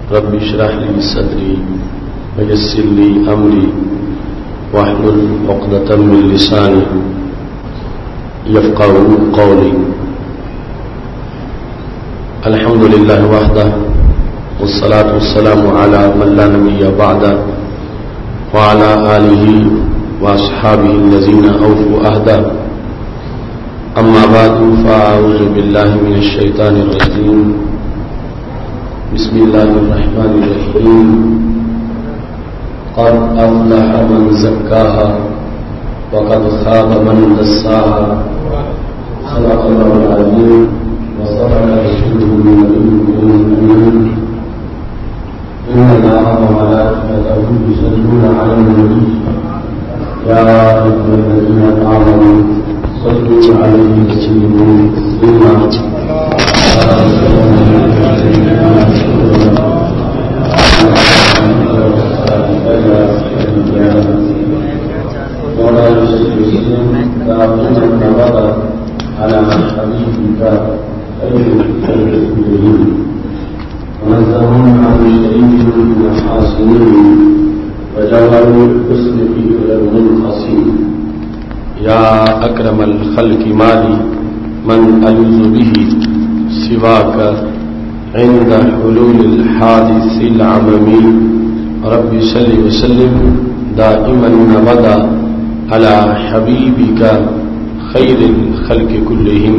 رب اشرح لي صدري ويسر لي أمري واحلل عقدة من لساني يفقهوا قولي. الحمد لله وحده والصلاة والسلام على من لا نبي بعده وعلى آله وأصحابه الذين أوفوا عهده. أما بعد فأعوذ بالله من الشيطان الرجيم. بسم الله الرحمن الرحيم. قد أفلح من زكاها وقد خاب من دساها. صدق الله العظيم وصدق رسوله النبي الأمين. إن الله وملائكته يصلون على النبي يا أيها الذين آمنوا صلوا عليه وسلموا تسليما. ولا يسلم كافرا ولا على حبيبك خير الخلق كلهم ونزههم عن شريك من الحاصلين وجعلوا الحسن في غير الخصيم. يا أكرم الخلق مالي من ألوذ به سواك عند حلول الحادث العممي. رب صل وسلم دائما أبدا على حبيبك خير الخلق كلهم.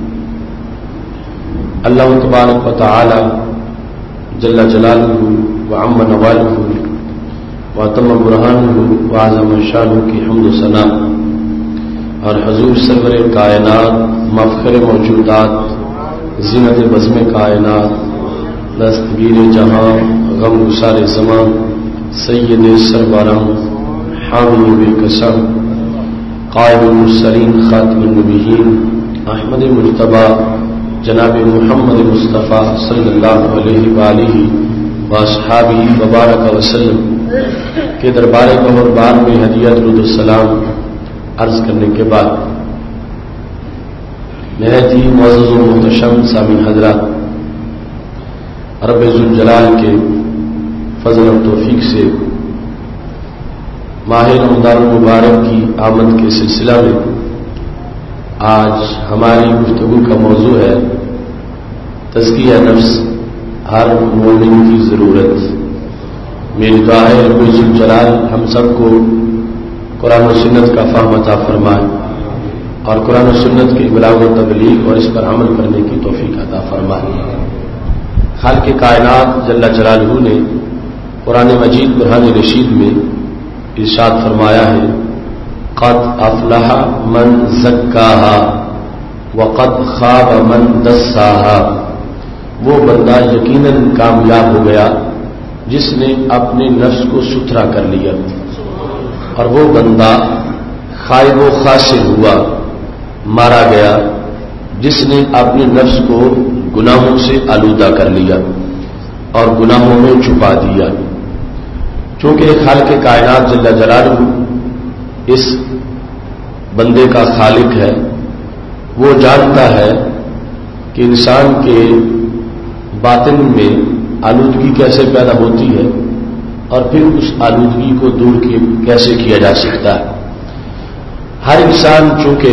اللہ تبارک و تعالی جل جلالہ وعم نوالہ واتم برہانہ وعظم شانہ کی حمد و ثنا اور حضور سرور کائنات مفخر موجودات زینت بزم کائنات دستگیر جہاں غم گسار زمان سید سربراہ حامی بے قسم قائد المرسلین خاتم النبیین احمد مجتبی جناب محمد مصطفیٰ صلی اللہ علیہ وآلہ واصحابہ وبارک وسلم کے دربار قہربان میں ہدیہ درود السلام عرض کرنے کے بعد نہایت ہی معزز و محتشم سامعین حضرات، رب ذوالجلال کے فضل و توفیق سے ماہ رمضان المبارک کی آمد کے سلسلہ میں آج ہماری گفتگو کا موضوع ہے تزکیہ نفس، ہر مومن کی ضرورت۔ میری دعا ہے رب ذوالجلال ہم سب کو قرآن و سنت کا فہم عطا فرمائے اور قرآن و سنت کی ابلاغ و تبلیغ اور اس پر عمل کرنے کی توفیق عطا فرمائے۔ خالق کائنات جل جلالہ نے قرآن مجید برہان رشید میں ارشاد فرمایا ہے قد افلح من زکاہا وقد خاب من دساہا۔ وہ بندہ یقیناً کامیاب ہو گیا جس نے اپنے نفس کو ستھرا کر لیا، اور وہ بندہ خائب و خاسر ہوا، مارا گیا جس نے اپنے نفس کو گناہوں سے آلودہ کر لیا اور گناہوں میں چھپا دیا۔ چونکہ خالق کائنات جل جلالہ اس بندے کا خالق ہے، وہ جانتا ہے کہ انسان کے باطن میں آلودگی کیسے پیدا ہوتی ہے اور پھر اس آلودگی کو دور کیسے کیا جا سکتا ہے۔ ہر انسان چونکہ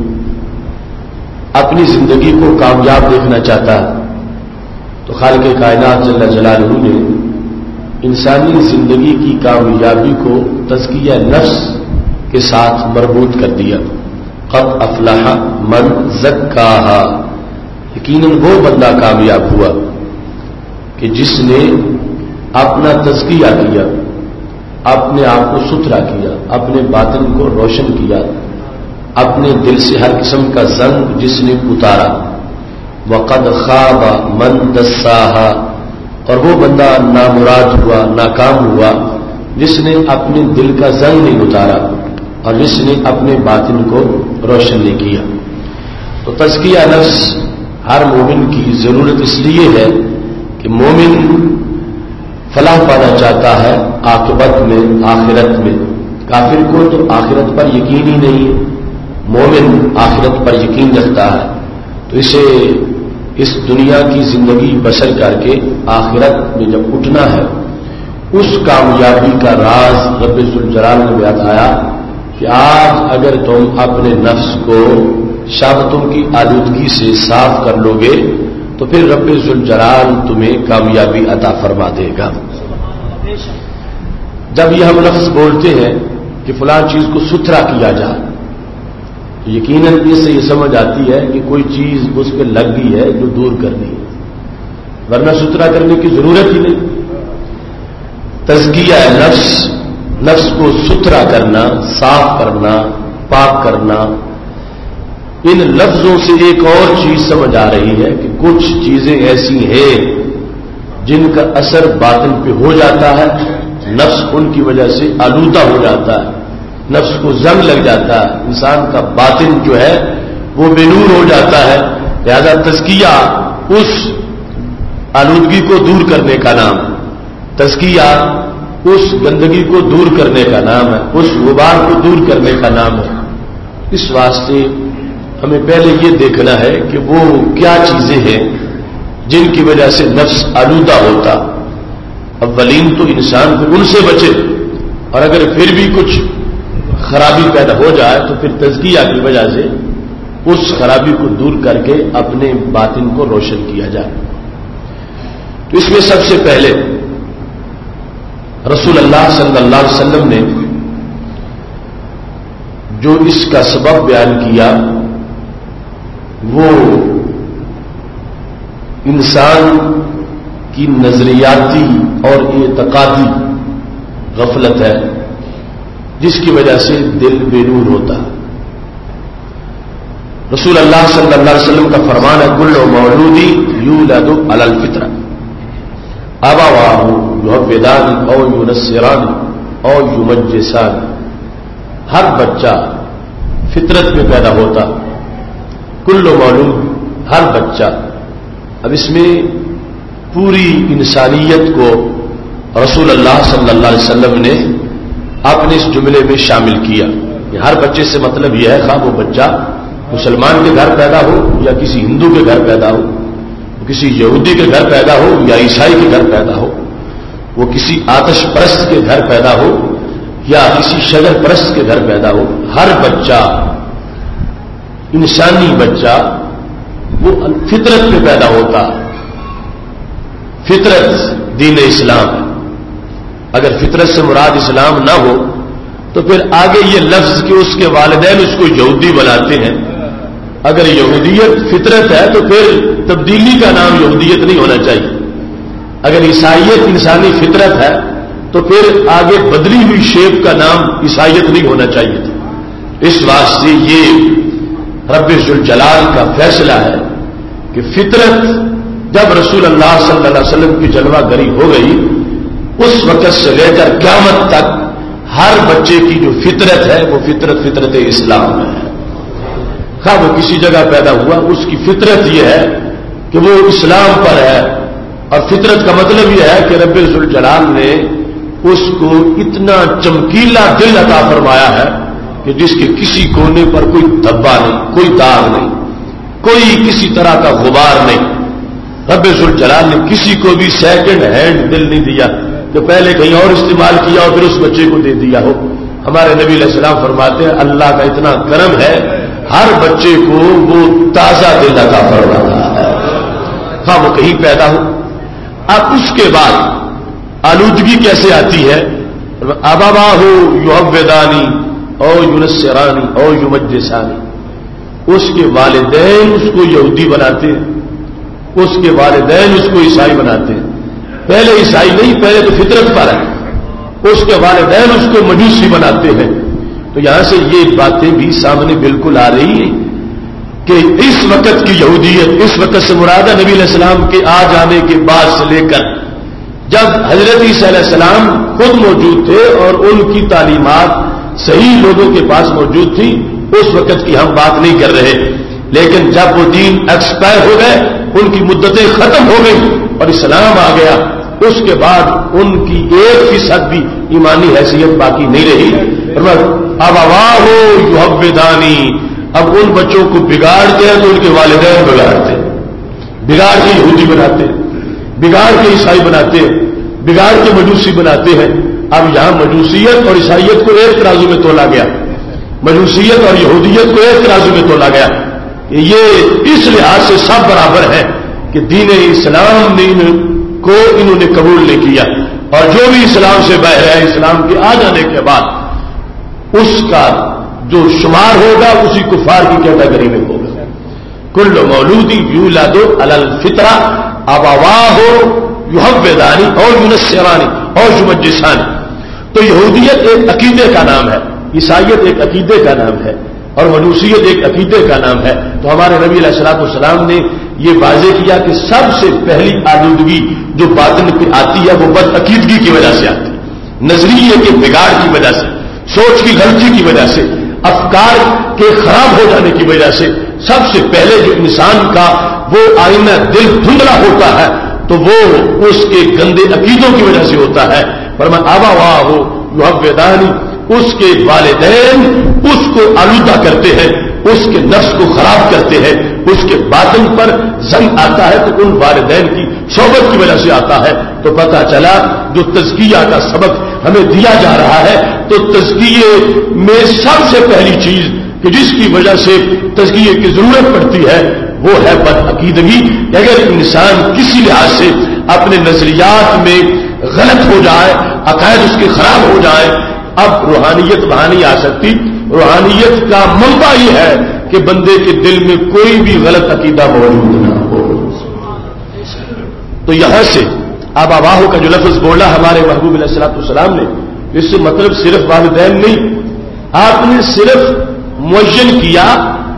اپنی زندگی کو کامیاب دیکھنا چاہتا ہے تو خالق کائنات جل جلالہ نے انسانی زندگی کی کامیابی کو تزکیہ نفس کے ساتھ مربوط کر دیا۔ قد افلح من زکاہا، یقیناً وہ بندہ کامیاب ہوا کہ جس نے اپنا تزکیہ کیا، اپنے آپ کو ستھرا کیا، اپنے باطن کو روشن کیا، اپنے دل سے ہر قسم کا زنگ جس نے اتارا۔ وقد خاب من دساہا، اور وہ بندہ نامراد ہوا، ناکام ہوا جس نے اپنے دل کا زنگ نہیں اتارا اور جس نے اپنے باطن کو روشن نہیں کیا۔ تو تزکیہ نفس ہر مومن کی ضرورت اس لیے ہے کہ مومن فلاح پانا چاہتا ہے عاقبت میں، آخرت میں۔ کافر کو تو آخرت پر یقین ہی نہیں ہے، مومن آخرت پر یقین رکھتا ہے، تو اسے اس دنیا کی زندگی بسر کر کے آخرت میں جب اٹھنا ہے، اس کامیابی کا راز رب ذوالجلال نے بتایا کہ آج اگر تم اپنے نفس کو شہوتوں کی آلودگی سے صاف کر لو گے تو پھر رب ذوالجلال تمہیں کامیابی عطا فرما دے گا۔ جب یہ ہم لفظ بولتے ہیں کہ فلاں چیز کو ستھرا کیا جائے، تو یقیناً اس سے یہ سمجھ آتی ہے کہ کوئی چیز اس پہ لگ گئی ہے جو دور کرنی ہے، ورنہ ستھرا کرنے کی ضرورت ہی نہیں۔ تزکیہ نفس، نفس کو ستھرا کرنا، صاف کرنا، پاک کرنا، ان لفظوں سے ایک اور چیز سمجھ آ رہی ہے کہ کچھ چیزیں ایسی ہیں جن کا اثر باطن پہ ہو جاتا ہے، نفس ان کی وجہ سے آلودہ ہو جاتا ہے، نفس کو زنگ لگ جاتا ہے، انسان کا باطن جو ہے وہ بے نور ہو جاتا ہے۔ لہذا تزکیہ اس آلودگی کو دور کرنے کا نام ہے، تزکیہ اس گندگی کو دور کرنے کا نام ہے، اس غبار کو دور کرنے کا نام ہے۔ اس واسطے ہمیں پہلے یہ دیکھنا ہے کہ وہ کیا چیزیں ہیں جن کی وجہ سے نفس آلودہ ہوتا۔ اولین تو انسان کو ان سے بچے، اور اگر پھر بھی کچھ خرابی پیدا ہو جائے تو پھر تزکیہ کی وجہ سے اس خرابی کو دور کر کے اپنے باطن کو روشن کیا جائے۔ تو اس میں سب سے پہلے رسول اللہ صلی اللہ علیہ وسلم نے جو اس کا سبب بیان کیا وہ انسان کی نظریاتی اور اعتقادی غفلت ہے، جس کی وجہ سے دل بے نور ہوتا ہے۔ رسول اللہ صلی اللہ علیہ وسلم کا فرمان ہے کل مولود یولد علی الفطرہ ابواہ یحودان او ینصران او یمجسان، ہر بچہ فطرت میں پیدا ہوتا، کل مولود، ہر بچہ۔ اب اس میں پوری انسانیت کو رسول اللہ صلی اللہ علیہ وسلم نے اپنے اس جملے میں شامل کیا۔ ہر بچے سے مطلب یہ ہے خواہ وہ بچہ مسلمان کے گھر پیدا ہو یا کسی ہندو کے گھر پیدا ہو، کسی یہودی کے گھر پیدا ہو یا عیسائی کے گھر پیدا ہو، وہ کسی آتش پرست کے گھر پیدا ہو یا کسی شجر پرست کے گھر پیدا ہو، ہر بچہ، انسانی بچہ وہ فطرت پہ پیدا ہوتا۔ فطرت دین اسلام ہے۔ اگر فطرت سے مراد اسلام نہ ہو تو پھر آگے یہ لفظ کہ اس کے والدین اس کو یہودی بناتے ہیں، اگر یہودیت فطرت ہے تو پھر تبدیلی کا نام یہودیت نہیں ہونا چاہیے۔ اگر عیسائیت انسانی فطرت ہے تو پھر آگے بدلی ہوئی شیپ کا نام عیسائیت نہیں ہونا چاہیے تھا۔ اس واسطے یہ رب ذوالجلال کا فیصلہ ہے کہ فطرت جب رسول اللہ صلی اللہ علیہ وسلم کی جلوہ گری ہو گئی، اس وقت سے لے کر قیامت تک ہر بچے کی جو فطرت ہے وہ فطرت اسلام ہے۔ خواہ وہ کسی جگہ پیدا ہوا، اس کی فطرت یہ ہے کہ وہ اسلام پر ہے، اور فطرت کا مطلب یہ ہے کہ رب ذوالجلال نے اس کو اتنا چمکیلا دل عطا فرمایا ہے کہ جس کے کسی کونے پر کوئی دھبا نہیں، کوئی داغ نہیں، کوئی کسی طرح کا غبار نہیں۔ رب ذوالجلال نے کسی کو بھی سیکنڈ ہینڈ دل نہیں دیا کہ پہلے کہیں اور استعمال کیا اور پھر اس بچے کو دے دیا ہو۔ ہمارے نبی علیہ السلام فرماتے ہیں اللہ کا اتنا کرم ہے، ہر بچے کو وہ تازہ دل عطا فرماتا ہے، ہاں وہ کہیں پیدا ہو۔ اب اس کے بعد آلودگی کیسے آتی ہے؟ ابواہ یحودانی او ینصرانی او یمجسانی، اس کے والدین اس کو یہودی بناتے ہیں، اس کے والدین اس کو عیسائی بناتے ہیں۔ پہلے عیسائی نہیں، پہلے تو فطرت پر ہے، اس کے والدین اس کو مجوسی بناتے ہیں۔ تو یہاں سے یہ باتیں بھی سامنے بالکل آ رہی ہیں کہ اس وقت کی یہودیت، اس وقت سے مراد نبی علیہ السلام کے آ جانے کے بعد سے لے کر جب حضرت عیسیٰ علیہ السلام خود موجود تھے اور ان کی تعلیمات صحیح لوگوں کے پاس موجود تھی، اس وقت کی ہم بات نہیں کر رہے، لیکن جب وہ دین ایکسپائر ہو گئے، ان کی مدتیں ختم ہو گئی اور اسلام آ گیا، اس کے بعد ان کی 1% بھی ایمانی حیثیت باقی نہیں رہی۔ ابواہ یحودانی، اب ان بچوں کو بگاڑتے ہیں تو ان کے والدین بگاڑتے ہیں، بگاڑ کے یہودی بناتے ہیں، بگاڑ کے عیسائی بناتے ہیں، بگاڑ کے مجوسی بناتے ہیں. اب یہاں مجوسیت اور عیسائیت کو ایک ترازو میں تولا گیا، مجوسیت اور یہودیت کو ایک ترازو میں تولا گیا. یہ اس لحاظ سے سب برابر ہے کہ دین اسلام نے کو انہوں نے قبول نہیں کیا، اور جو بھی اسلام سے باہر ہے اسلام کے آ جانے کے بعد اس کا جو شمار ہوگا اسی کفار کی کیٹیگری میں ہوگا. کل مولود یولد علی الفطرہ ابواہ یحودانی اور ینصرانی اور یمجسانی. تو یہودیت ایک عقیدے کا نام ہے، عیسائیت ایک عقیدے کا نام ہے، اور مجوسیت ایک عقیدے کا نام ہے. تو ہمارے نبی علیہ الصلوۃ والسلام نے یہ واضح کیا کہ سب سے پہلی آلودگی جو باطن پہ آتی ہے وہ بد عقیدگی کی وجہ سے آتی ہے، نظریے کے بگاڑ کی وجہ سے، سوچ کی غلطی کی وجہ سے، افکار کے خراب ہو جانے کی وجہ سے. سب سے پہلے جو انسان کا وہ آئینہ دل دھندلا ہوتا ہے تو وہ اس کے گندے عقیدوں کی وجہ سے ہوتا ہے. فرمایا ابواہ یحودانی، اس کے والدین اس کو آلودہ کرتے ہیں، اس کے نفس کو خراب کرتے ہیں، اس کے باطن پر زنگ آتا ہے تو ان والدین کی صحبت کی وجہ سے آتا ہے. تو پتہ چلا جو تزکیہ کا سبق ہمیں دیا جا رہا ہے تو تزکیے میں سب سے پہلی چیز کہ جس کی وجہ سے تزکیے کی ضرورت پڑتی ہے وہ ہے بد عقیدگی. اگر انسان کسی لحاظ سے اپنے نظریات میں غلط ہو جائے، عقائد اس کے خراب ہو جائے، اب روحانیت وہاں نہیں آ سکتی. روحانیت کا منبع یہ ہے کہ بندے کے دل میں کوئی بھی غلط عقیدہ موجود نہ ہو. تو یہاں سے ابواہ کا جو لفظ بولا ہمارے محبوب علیہ الصلوۃ والسلام نے، اس سے مطلب صرف والدین نہیں، آپ نے صرف معین کیا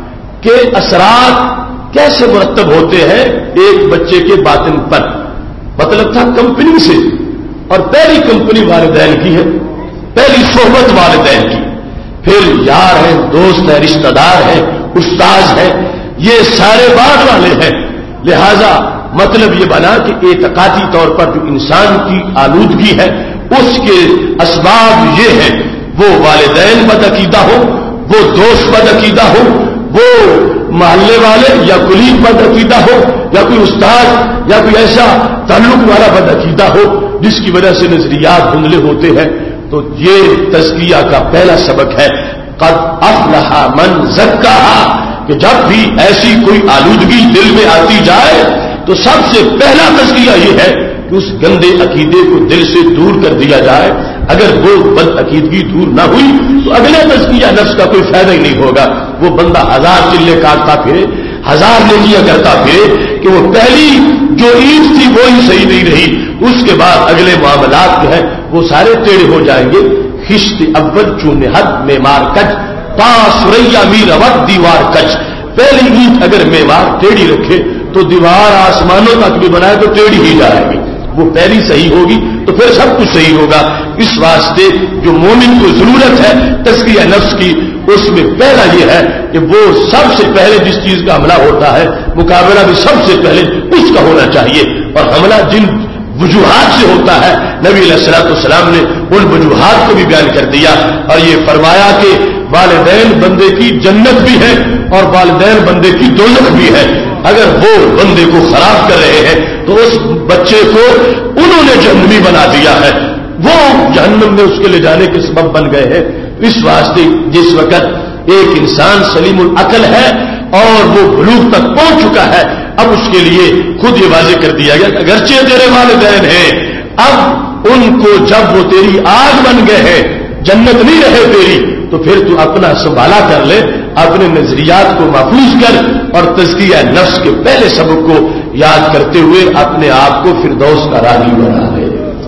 کہ اثرات کیسے مرتب ہوتے ہیں ایک بچے کے باطن پر. مطلب تھا کمپنی سے، اور پہلی کمپنی والدین کی ہے، پہلی صحبت والدین کی، پھر یار ہیں، دوست ہیں، رشتہ دار ہیں، استاد ہیں، یہ سارے بعد والے ہیں. لہذا مطلب یہ بنا کہ اعتقادی طور پر جو انسان کی آلودگی ہے اس کے اسباب یہ ہیں، وہ والدین بد عقیدہ ہو، وہ دوست بد عقیدہ ہو، وہ محلے والے یا کلیگ بد عقیدہ ہو، یا کوئی استاد یا کوئی ایسا تعلق والا بد عقیدہ ہو جس کی وجہ سے نظریات دھندلے ہوتے ہیں. تو یہ تزکیہ کا پہلا سبق ہے، قد افلح من زکاہا، کہ جب بھی ایسی کوئی آلودگی دل میں آتی جائے تو سب سے پہلا تزکیہ یہ ہے کہ اس گندے عقیدے کو دل سے دور کر دیا جائے. اگر وہ بد عقیدگی دور نہ ہوئی تو اگلے تزکیہ نفس کا کوئی فائدہ ہی نہیں ہوگا. وہ بندہ ہزار چلے کاٹتا پھرے، ہزار نیکیاں کرتا پھرے کہ وہ پہلی جو عید تھی وہی صحیح نہیں رہی، اس کے بعد اگلے معاملات جو ہیں وہ سارے ٹیڑے ہو جائیں گے. خشت اول چون حد معمار کچ پا سریا می روت دیوار کچ. پہلی عید اگر معمار ٹیڑھی رکھے تو دیوار آسمانوں تک بھی بنائے تو ٹیڑھی ہی جائے گی. وہ پہلی صحیح ہوگی تو پھر سب کچھ صحیح ہوگا. اس واسطے جو مومن کو ضرورت ہے تزکیہ نفس کی، اس میں پہلا یہ ہے کہ وہ سب سے پہلے جس چیز کا حملہ ہوتا ہے مقابلہ بھی سب سے پہلے اس کا ہونا چاہیے. اور حملہ جن وجوہات سے ہوتا ہے نبی علیہ الصلوۃ والسلام نے ان وجوہات کو بھی بیان کر دیا، اور یہ فرمایا کہ والدین بندے کی جنت بھی ہے اور والدین بندے کی دوزخ بھی ہے. اگر وہ بندے کو خراب کر رہے ہیں تو اس بچے کو انہوں نے جہنمی بنا دیا ہے، وہ جہنم میں اس کے لے جانے کے سبب بن گئے ہیں. اس واسطے جس وقت ایک انسان سلیم العقل ہے اور وہ بلوغ تک پہنچ چکا ہے، اب اس کے لیے خود یہ واضح کر دیا گیا کہ اگرچہ تیرے والدین ہیں، اب ان کو جب وہ تیری آگ بن گئے ہیں، جنت نہیں رہے تیری، تو پھر تو اپنا سنبھالا کر لے، اپنے نظریات کو محفوظ کر اور تزکیہ نفس کے پہلے سبق کو یاد کرتے ہوئے اپنے آپ کو فردوس کا راہی بنا لے.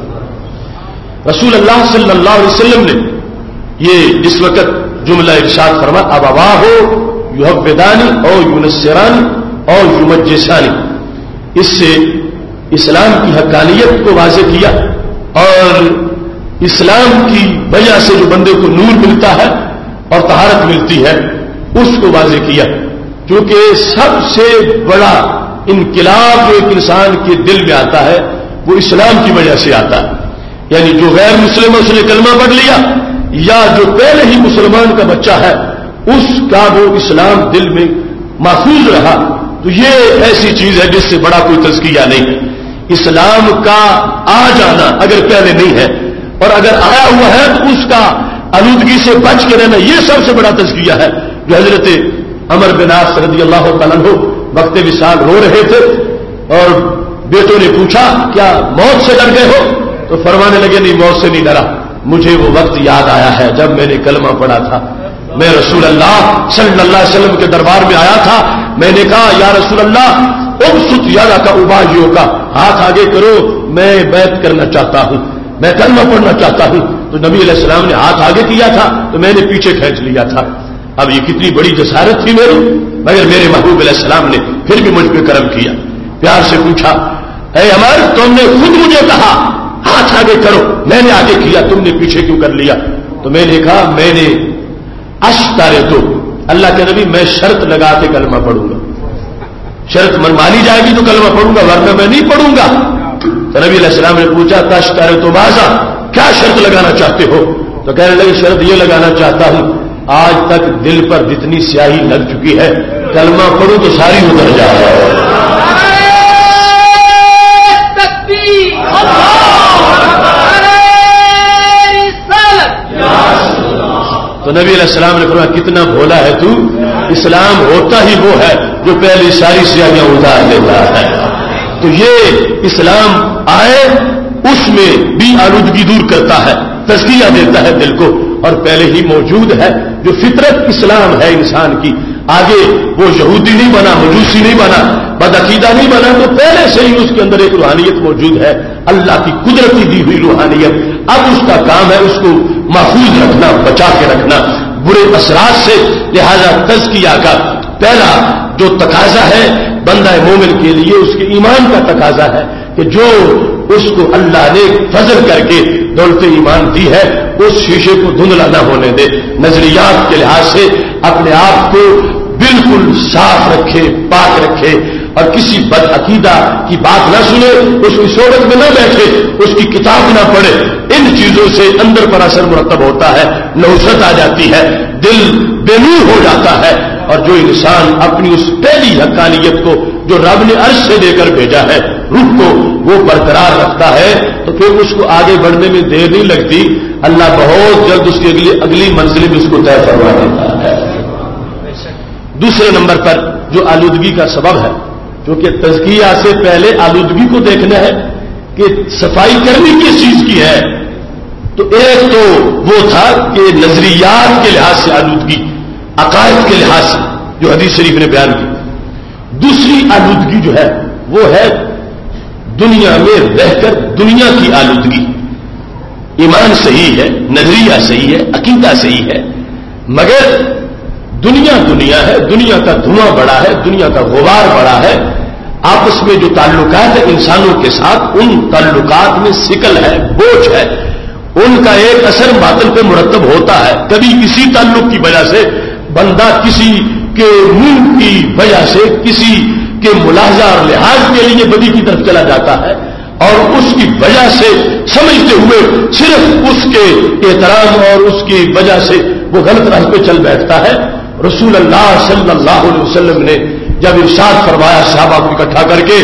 رسول اللہ صلی اللہ علیہ وسلم نے یہ اس وقت جملہ ارشاد فرما ابواہ یحودانی اور ینصرانی اور یمجسانی، اس سے اسلام کی حقانیت کو واضح کیا اور اسلام کی وجہ سے جو بندے کو نور ملتا ہے اور طہارت ملتی ہے اس کو واضح کیا. کیونکہ سب سے بڑا انقلاب جو ایک انسان کے دل میں آتا ہے وہ اسلام کی وجہ سے آتا ہے. یعنی جو غیر مسلم ہے اس نے کلمہ پڑھ لیا، یا جو پہلے ہی مسلمان کا بچہ ہے اس کا وہ اسلام دل میں محفوظ رہا، تو یہ ایسی چیز ہے جس سے بڑا کوئی تزکیہ نہیں. اسلام کا آ جانا اگر پہلے نہیں ہے اور اگر آیا ہوا ہے تو اس کا آلودگی سے بچ کے رہنا یہ سب سے بڑا تزکیہ ہے. جو حضرت عمر بن عاص رضی اللہ تعالیٰ عنہ وقت وصال رو رہے تھے اور بیٹوں نے پوچھا کیا موت سے ڈر گئے ہو؟ تو فرمانے لگے نہیں موت سے نہیں ڈرا, مجھے وہ وقت یاد آیا ہے جب میں نے کلمہ پڑھا تھا. میں رسول اللہ صلی اللہ علیہ وسلم کے دربار میں آیا تھا, میں نے کہا یا رسول اللہ ابسط یدک ابایعک, ہاتھ آگے کرو میں بیعت کرنا چاہتا ہوں, میں کلمہ پڑھنا چاہتا ہوں. تو نبی علیہ السلام نے ہاتھ آگے کیا تھا تو میں نے پیچھے کھینچ لیا تھا. اب یہ کتنی بڑی جسارت تھی میری, مگر میرے محبوب علیہ السلام نے پھر بھی مجھ پہ کرم کیا. پیار سے پوچھا اے عمر تم نے خود مجھے کہا ہاتھ آگے کرو, میں نے آگے کیا, تم نے پیچھے کیوں کر لیا؟ تو میں نے کہا میں نے اشترط, اللہ کے نبی میں شرط لگا کے کلمہ پڑھوں گا, شرط من مانی جائے گی تو کلمہ پڑھوں گا ورنہ میں نہیں پڑھوں گا. تو نبی علیہ السلام نے پوچھا تشترط ماذا, کیا شرط لگانا چاہتے ہو؟ تو کہنے لگے شرط یہ لگانا چاہتا ہوں آج تک دل پر جتنی سیاہی لگ چکی ہے کلمہ پڑھوں تو ساری اتر جائے. تو نبی علیہ السلام نے فرمایا کتنا بھولا ہے تو, اسلام ہوتا ہی وہ ہے جو پہلی ساری سیاہیاں اتار دیتا ہے. تو یہ اسلام آئے اس میں بھی آلودگی دور کرتا ہے, تزکیہ دیتا ہے دل کو, اور پہلے ہی موجود ہے جو فطرت اسلام ہے انسان کی. آگے وہ یہودی نہیں بنا, مجوسی نہیں بنا, بدعقیدہ نہیں بنا, تو پہلے سے ہی اس کے اندر ایک روحانیت موجود ہے, اللہ کی قدرتی دی ہوئی روحانیت. اب اس کا کام ہے اس کو محفوظ رکھنا, بچا کے رکھنا برے اثرات سے. لہذا تزکیہ کا پہلا جو تقاضا ہے بندہ مومن کے لیے اس کے ایمان کا تقاضا ہے کہ جو اس کو اللہ نے فضل کر کے دولت ایمان دی ہے اس شیشے کو دھندلا نہ ہونے دے. نظریات کے لحاظ سے اپنے آپ کو بالکل صاف رکھے, پاک رکھے, اور کسی بد عقیدہ کی بات نہ سنے, اس کی صحبت میں نہ بیٹھے, اس کی کتاب نہ پڑھے. ان چیزوں سے اندر پر اثر مرتب ہوتا ہے, نوست آ جاتی ہے, دل بے نور ہو جاتا ہے. اور جو انسان اپنی اس پہلی حقانیت کو جو رب نے عرش سے دے کر بھیجا ہے روح کو وہ برقرار رکھتا ہے تو پھر اس کو آگے بڑھنے میں دیر نہیں لگتی. اللہ بہت جلد اس کے لیے اگلی منزل بھی اس کو طے فرما دیتا ہے. دوسرے نمبر پر جو آلودگی کا سبب ہے, کیونکہ تزکیہ سے پہلے آلودگی کو دیکھنا ہے کہ صفائی کرنی کس چیز کی ہے. تو ایک تو وہ تھا کہ نظریات کے لحاظ سے آلودگی, عقائد کے لحاظ سے جو حدیث شریف نے بیان کی. دوسری آلودگی جو ہے وہ ہے دنیا میں رہ کر دنیا کی آلودگی. ایمان صحیح ہے, نظریہ صحیح ہے, عقیدہ صحیح ہے, مگر دنیا ہے, دنیا کا دھواں بڑا ہے, دنیا کا غبار بڑا ہے. آپس میں جو تعلقات ہیں انسانوں کے ساتھ ان تعلقات میں سکل ہے, بوجھ ہے, ان کا ایک اثر باطن پہ مرتب ہوتا ہے. کبھی کسی تعلق کی وجہ سے بندہ کسی کے منہ کی وجہ سے کسی کے ملاحظہ اور لحاظ کے لیے بدی کی طرف چلا جاتا ہے اور اس کی وجہ سے سمجھتے ہوئے صرف اس کے احترام اور اس کی وجہ سے وہ غلط راہ پہ چل بیٹھتا ہے. رسول اللہ صلی اللہ علیہ وسلم نے جب ارشاد فرمایا صحابہ کو اکٹھا کر کے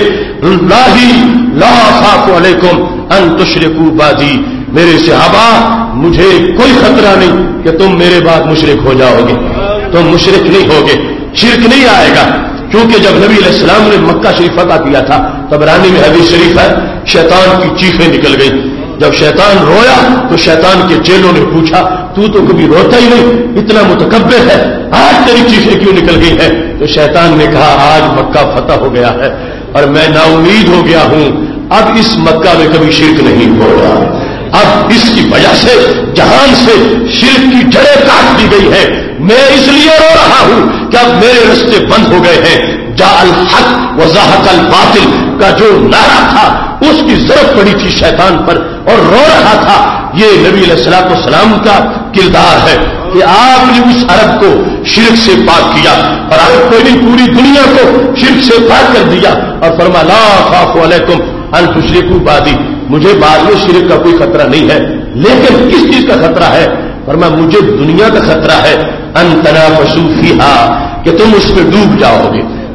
لا اخاف علیکم ان تشرکوا بعدی, میرے صحابہ مجھے کوئی خطرہ نہیں کہ تم میرے بعد مشرک ہو جاؤ گے, تم مشرک نہیں ہوگے, شرک نہیں آئے گا. کیونکہ جب نبی علیہ السلام نے مکہ شریف فتح کیا تھا طبرانی میں حدیث شریف ہے شیطان کی چیخیں نکل گئی. جب شیطان رویا تو شیطان کے چیلوں نے پوچھا تو کبھی روتا ہی نہیں, اتنا متکبر ہے, آج تیری چیخیں کیوں نکل گئی ہیں؟ تو شیطان نے کہا آج مکہ فتح ہو گیا ہے اور میں نا امید ہو گیا ہوں, اب اس مکہ میں کبھی شرک نہیں ہوگا. اب اس کی وجہ سے جہان سے شرک کی جڑیں کاٹ دی گئی ہے. میں اس لیے رو رہا ہوں کہ اب میرے رستے بند ہو گئے ہیں. جاء الحق وزهق الباطل کا جو نعرہ تھا اس کی ضرورت پڑی تھی شیطان پر اور رو رہا تھا. یہ نبی علیہ الصلوۃ والسلام کا کردار ہے کہ آپ نے اس عرب کو شرک سے پاک کیا اور آپ کو نہیں پوری دنیا کو شرک سے پاک کر دیا اور فرمایا لا اخاف علیکم ان تشرکوا بعدی, مجھے بعد میں شرک کا کوئی خطرہ نہیں ہے. لیکن کس چیز کا خطرہ ہے؟ فرمایا مجھے دنیا کا خطرہ ہے. ان تنافسوا فیھا, کہ تم اس میں ڈوب جاؤ گے.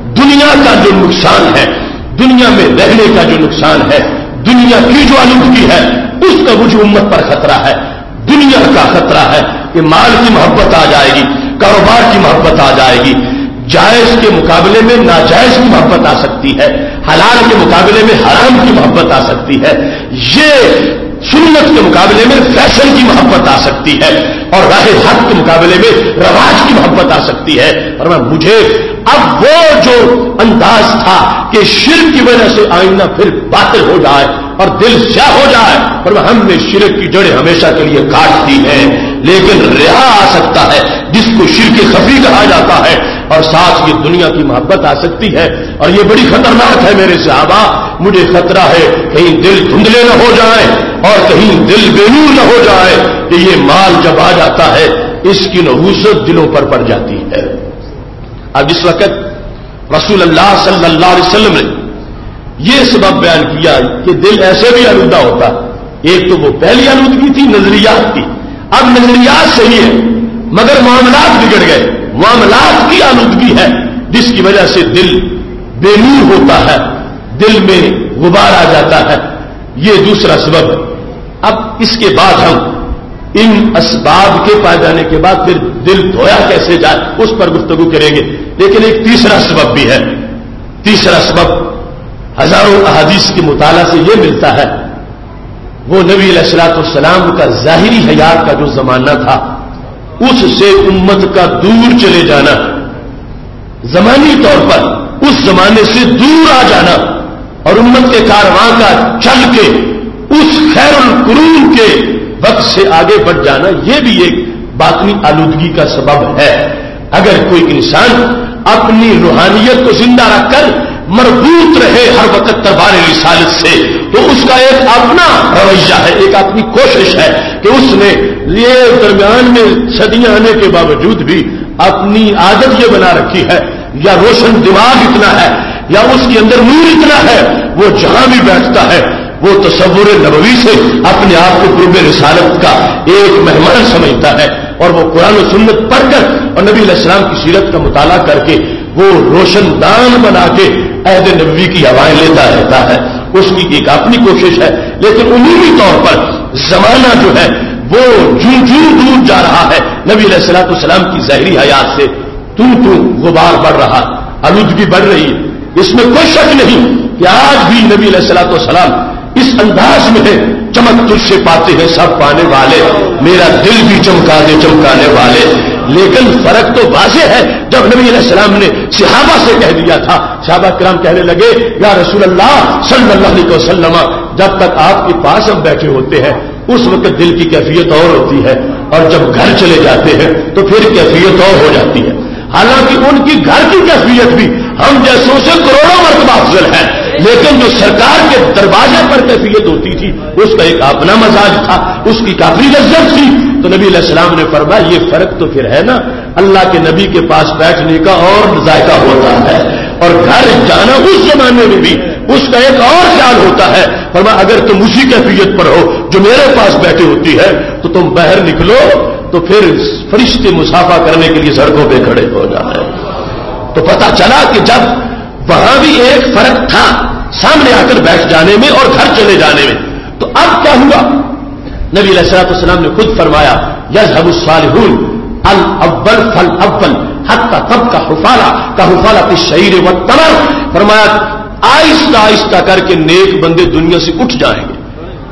دنیا کا جو نقصان ہے، دنیا میں رہنے کا جو نقصان ہے، دنیا کی جو آلودگی ہے، اس کا مجھے امت پر خطرہ ہے۔ دنیا کا خطرہ ہے کہ مال کی محبت آ جائے گی، کاروبار کی محبت آ جائے گی، جائز کے مقابلے میں ناجائز کی محبت آ سکتی ہے، حلال کے مقابلے میں حرام کی محبت آ سکتی ہے، یہ سنت کے مقابلے میں فیشن کی محبت آ سکتی ہے، اور راہ حق کے مقابلے میں رواج کی محبت آ سکتی ہے۔ اور مجھے اب وہ جو انداز تھا کہ شرک کی وجہ سے آئینہ پھر باطل ہو جائے اور دل سیاہ ہو جائے، اور ہم نے شرک کی جڑیں ہمیشہ کے لیے کاٹ دی ہیں، لیکن رہا آ سکتا ہے جس کو شرک خفی کہا جاتا ہے، اور ساتھ یہ دنیا کی محبت آ سکتی ہے، اور یہ بڑی خطرناک ہے میرے صحابہ۔ مجھے خطرہ ہے کہیں دل دھندلے نہ ہو جائیں اور کہیں دل بے نور نہ ہو جائے کہ یہ مال جب آ جاتا ہے اس کی نحوست دلوں پر پڑ جاتی ہے۔ اب اس وقت رسول اللہ صلی اللہ علیہ وسلم نے یہ سبب بیان کیا کہ دل ایسے بھی آلودہ ہوتا، ایک تو وہ پہلی آلودگی تھی نظریات کی، اب نظریات صحیح ہے مگر معاملات بگڑ گئے، معاملات کی آلودگی ہے جس کی وجہ سے دل بے نور ہوتا ہے، دل میں غبار آ جاتا ہے، یہ دوسرا سبب ہے۔ اب اس کے بعد ہم ان اسباب کے پائے جانے کے بعد پھر دل دھویا کیسے جائے اس پر گفتگو کریں گے، لیکن ایک تیسرا سبب بھی ہے۔ تیسرا سبب ہزاروں احادیث کے مطالعہ سے یہ ملتا ہے، وہ نبی علیہ الصلوۃ والسلام کا ظاہری حیات کا جو زمانہ تھا اس سے امت کا دور چلے جانا، زمانی طور پر اس زمانے سے دور آ جانا اور امت کے کارواں کا چل کے اس خیر القرون کے وقت سے آگے بڑھ جانا، یہ بھی ایک باطنی آلودگی کا سبب ہے۔ اگر کوئی انسان اپنی روحانیت کو زندہ رکھ کر مربوط رہے ہر وقت دربار رسالت سے، تو اس کا ایک اپنا رویہ ہے، ایک اپنی کوشش ہے کہ اس نے یہ درمیان میں صدیاں آنے کے باوجود بھی اپنی عادت یہ بنا رکھی ہے، یا روشن دماغ اتنا ہے یا اس کے اندر نور اتنا ہے، وہ جہاں بھی بیٹھتا ہے وہ تصور نبوی سے اپنے آپ کو قرب رسالت کا ایک مہمان سمجھتا ہے، اور وہ قرآن و سنت پڑھ کر اور نبی علیہ السلام کی سیرت کا مطالعہ کر کے وہ روشن دان بنا کے عہد نبوی کی ہوائیں لیتا رہتا ہے۔ اس کی ایک اپنی کوشش ہے، لیکن عمومی طور پر زمانہ جو ہے وہ جوں دور جا رہا ہے نبی علیہ الصلوۃ والسلام کی ظاہری حیات سے، غبار بڑھ رہا، آلودگی بڑھ رہی ہے۔ اس میں کوئی شک نہیں کہ آج بھی نبی علیہ الصلوۃ والسلام اس انداز میں ہے، چمک تجھ سے پاتے ہیں سب پانے والے، میرا دل بھی چمکا دے چمکانے والے۔ لیکن فرق تو واضح ہے، جب نبی علیہ السلام نے صحابہ سے کہہ دیا تھا، صحابہ کرام کہنے لگے یا رسول اللہ صلی اللہ علیہ وسلم، جب تک آپ کے پاس ہم بیٹھے ہوتے ہیں اس وقت دل کی کیفیت اور ہوتی ہے، اور جب گھر چلے جاتے ہیں تو پھر کیفیت اور ہو جاتی ہے۔ حالانکہ ان کی گھر کی کیفیت بھی ہم جیسوں سے کروڑوں مرتبہ افضل ہے، لیکن جو سرکار کے دروازے پر کیفیت ہوتی تھی اس کا ایک اپنا مزاج تھا، اس کی کافی لذت تھی۔ تو نبی علیہ السلام نے فرمایا یہ فرق تو پھر ہے نا، اللہ کے نبی کے پاس بیٹھنے کا اور ذائقہ ہوتا ہے، اور گھر جانا اس زمانے میں بھی اس کا ایک اور خیال ہوتا ہے۔ فرمایا اگر تم اسی کیفیت پر ہو جو میرے پاس بیٹھے ہوتی ہے تو تم باہر نکلو تو پھر فرشتے مسافہ کرنے کے لیے سڑکوں پہ کھڑے ہو جائیں۔ تو پتہ چلا کہ جب وہاں بھی ایک فرق تھا سامنے آ کر بیٹھ جانے میں اور گھر چلے جانے میں، تو اب کیا ہوا؟ نبی علیہ الصلوۃ والسلام نے خود فرمایا یذهب الصالحون الاول فالاول حتى تبقى حفالہ كحفالة الشعير والتمر۔ فرمایا آہستہ آہستہ کر کے نیک بندے دنیا سے اٹھ جائیں گے،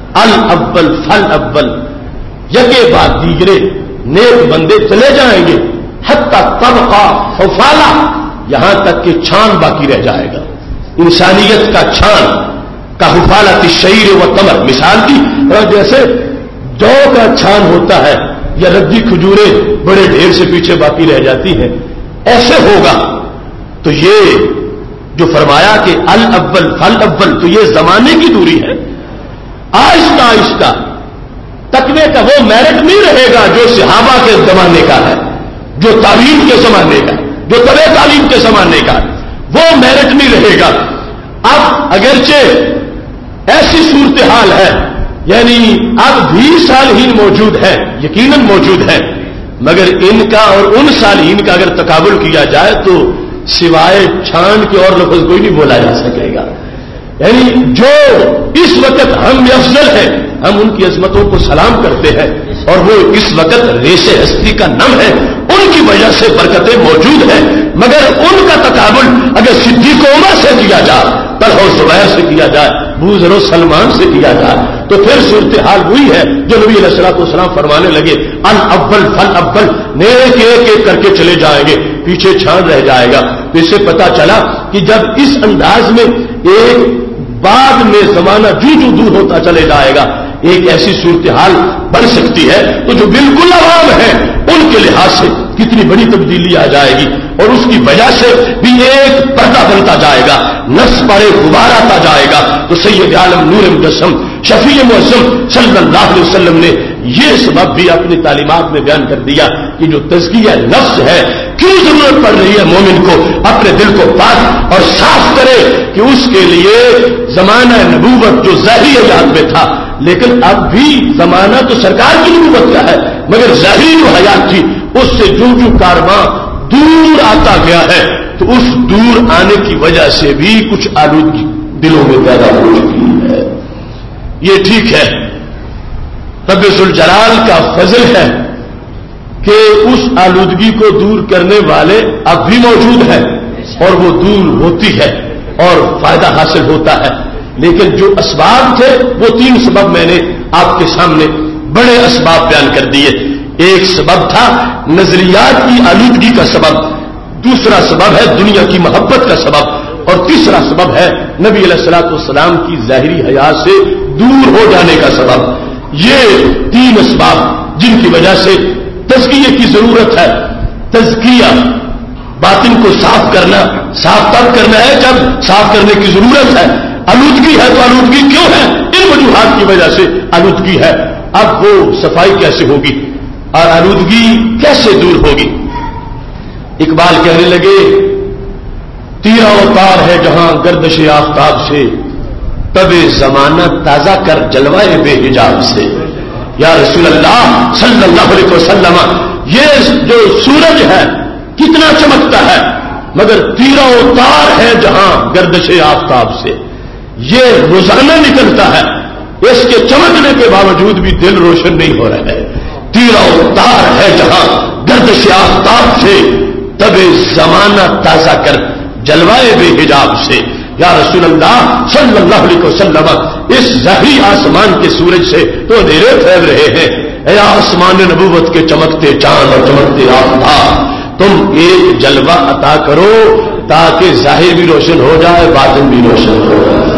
الاول فالاول، یکے بعد دیگرے نیک بندے چلے جائیں گے، حتی تبقى حفالہ، یہاں تک کہ چھان باقی رہ جائے گا، انسانیت کا چھان، کحفالۃ الشعیر والتمر، مثال دی جیسے جو کا چھان ہوتا ہے یا ردی کھجوریں بڑے ڈھیر سے پیچھے باقی رہ جاتی ہیں، ایسے ہوگا۔ تو یہ جو فرمایا کہ الاول فالاول، تو یہ زمانے کی دوری ہے، آہستہ آہستہ تقوی کا وہ میرٹ نہیں رہے گا جو صحابہ کے زمانے کا ہے، جو تعلیم کے زمانے کا، جو طبع تعلیم کے زمانے کا، وہ میرٹ نہیں رہے گا۔ اب اگرچہ ایسی صورتحال ہے، یعنی اب بھی صالحین موجود ہیں، یقیناً موجود ہیں، مگر ان کا اور ان صالحین کا اگر تقابل کیا جائے تو سوائے چھان کے اور لفظ کوئی نہیں بولا جا سکے گا. یعنی جو اس وقت ہم میں افضل ہیں ہم ان کی عظمتوں کو سلام کرتے ہیں اور وہ اس وقت ریشے ہستی کا نم ہے, ان کی وجہ سے برکتیں موجود ہیں. مگر ان کا تقابل اگر صدیق عمر سے کیا جائے, طلحہ و زبیر سے کیا جائے, ابو ذر و سلمان سے کیا جائے, تو پھر صورتحال وہی ہے جو نبی علیہ الصلوۃ والسلام فرمانے لگے الاول فالاول, نیک ایک ایک کر کے چلے جائیں گے, پیچھے چھان رہ جائے گا. تو اس سے پتا چلا کہ جب اس انداز میں ایک بعد میں زمانہ جو دور ہوتا چلے جائے گا ایک ایسی صورتحال بن سکتی ہے, تو جو بالکل عوام ہے ان کے لحاظ سے کتنی بڑی تبدیلی آ جائے گی, اور اس کی وجہ سے بھی ایک پردہ بنتا جائے گا, نفس پر ایک غبار آتا جائے گا. تو سید عالم نور مجسم شفیع معظم صلی اللہ علیہ وسلم نے یہ سبب بھی اپنی تعلیمات میں بیان کر دیا کہ جو تزکیہ نفس ہے کیوں ضرورت پڑ رہی ہے مومن کو اپنے دل کو پاک اور صاف کرے, کہ اس کے لیے زمانہ نبوت جو ظاہری حیات میں تھا, لیکن اب بھی زمانہ تو سرکار کی نبوت کا ہے, مگر ظاہری جو حیات تھی اس سے جو کارواں دور آتا گیا ہے, تو اس دور آنے کی وجہ سے بھی کچھ آلودگی دلوں میں پیدا ہو چکی ہے. یہ ٹھیک ہے, رب ذوالجلال کا فضل ہے کہ اس آلودگی کو دور کرنے والے اب بھی موجود ہیں اور وہ دور ہوتی ہے اور فائدہ حاصل ہوتا ہے. لیکن جو اسباب تھے وہ 3 سبب میں نے آپ کے سامنے بڑے اسباب بیان کر دیے. ایک سبب تھا نظریات کی آلودگی کا سبب, دوسرا سبب ہے دنیا کی محبت کا سبب, اور تیسرا سبب ہے نبی علیہ الصلوۃ والسلام کی ظاہری حیات سے دور ہو جانے کا سبب. یہ 3 اسباب جن کی وجہ سے تزکیے کی ضرورت ہے. تزکیہ باطن کو صاف کرنا, صاف تب کرنا ہے جب صاف کرنے کی ضرورت ہے. آلودگی ہے تو آلودگی کیوں ہے؟ ان وجوہات کی وجہ سے آلودگی ہے. اب وہ صفائی کیسے ہوگی اور آلودگی کیسے دور ہوگی؟ اقبال کہنے لگے تیرا اوتار ہے جہاں گردش آفتاب سے, تب زمانہ تازہ کر جلوائے بے حجاب سے. یا رسول اللہ صلی اللہ علیہ وسلم, یہ جو سورج ہے کتنا چمکتا ہے, مگر تیرا اوتار ہے جہاں گردش آفتاب سے, یہ روزانہ نکلتا ہے, اس کے چمکنے کے باوجود بھی دل روشن نہیں ہو رہا ہے. تیرا اوتار ہے جہاں گردش آفتاب سے, تب زمانہ تازہ کر جلوائے بے حجاب سے. یا رسول اللہ صلی اللہ علیہ وسلم, اس ظاہری آسمان کے سورج سے تو اندھیرے پھیل رہے ہیں. اے آسمان نبوت کے چمکتے چاند اور چمکتے آفتاب, تم ایک جلوہ عطا کرو تاکہ ظاہر بھی روشن ہو جائے, باطن بھی روشن ہو جائے.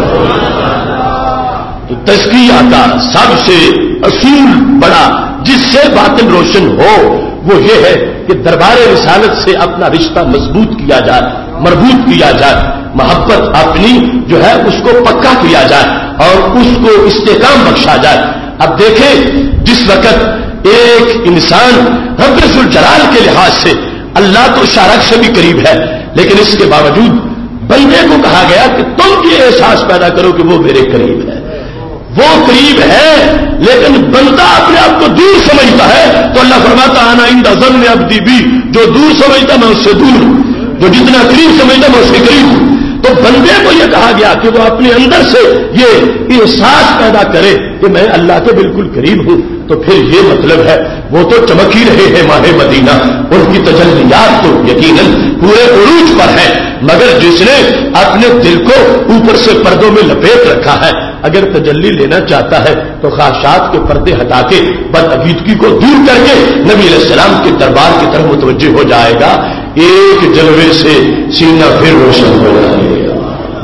تو تزکیہ کا سب سے اصول بڑا جس سے باطن روشن ہو وہ یہ ہے کہ دربار رسالت سے اپنا رشتہ مضبوط کیا جائے, مربوط کیا جائے, محبت اپنی جو ہے اس کو پکا کیا جائے اور اس کو استحکام بخشا جائے. اب دیکھیں جس وقت ایک انسان رب ذوالجلال کے لحاظ سے اللہ تو شارک سے بھی قریب ہے, لیکن اس کے باوجود بندے کو کہا گیا کہ تم یہ احساس پیدا کرو کہ وہ میرے قریب ہے. وہ قریب ہے لیکن بندہ اپنے آپ کو دور سمجھتا ہے, تو اللہ فرماتا انا عند ظن عبدی بی, جو دور سمجھتا میں اس سے دور ہوں, جو جتنا قریب سمجھتا میں اس کے قریب ہوں. تو بندے کو یہ کہا گیا کہ وہ اپنے اندر سے یہ احساس پیدا کرے کہ میں اللہ کے بالکل قریب ہوں. تو پھر یہ مطلب ہے وہ تو چمک ہی رہے ہیں ماہ مدینہ, ان کی تجلیات تو یقیناً پورے عروج پر ہے, مگر جس نے اپنے دل کو اوپر سے پردوں میں لپیٹ رکھا ہے, اگر تجلی لینا چاہتا ہے تو خواہشات کے پردے ہٹا کے بدعقیدگی کو دور کر کے نبی علیہ السلام کے دربار کی طرف متوجہ ہو جائے گا. ایک جلوے سے سینہ پھر روشن ہو جائے گا.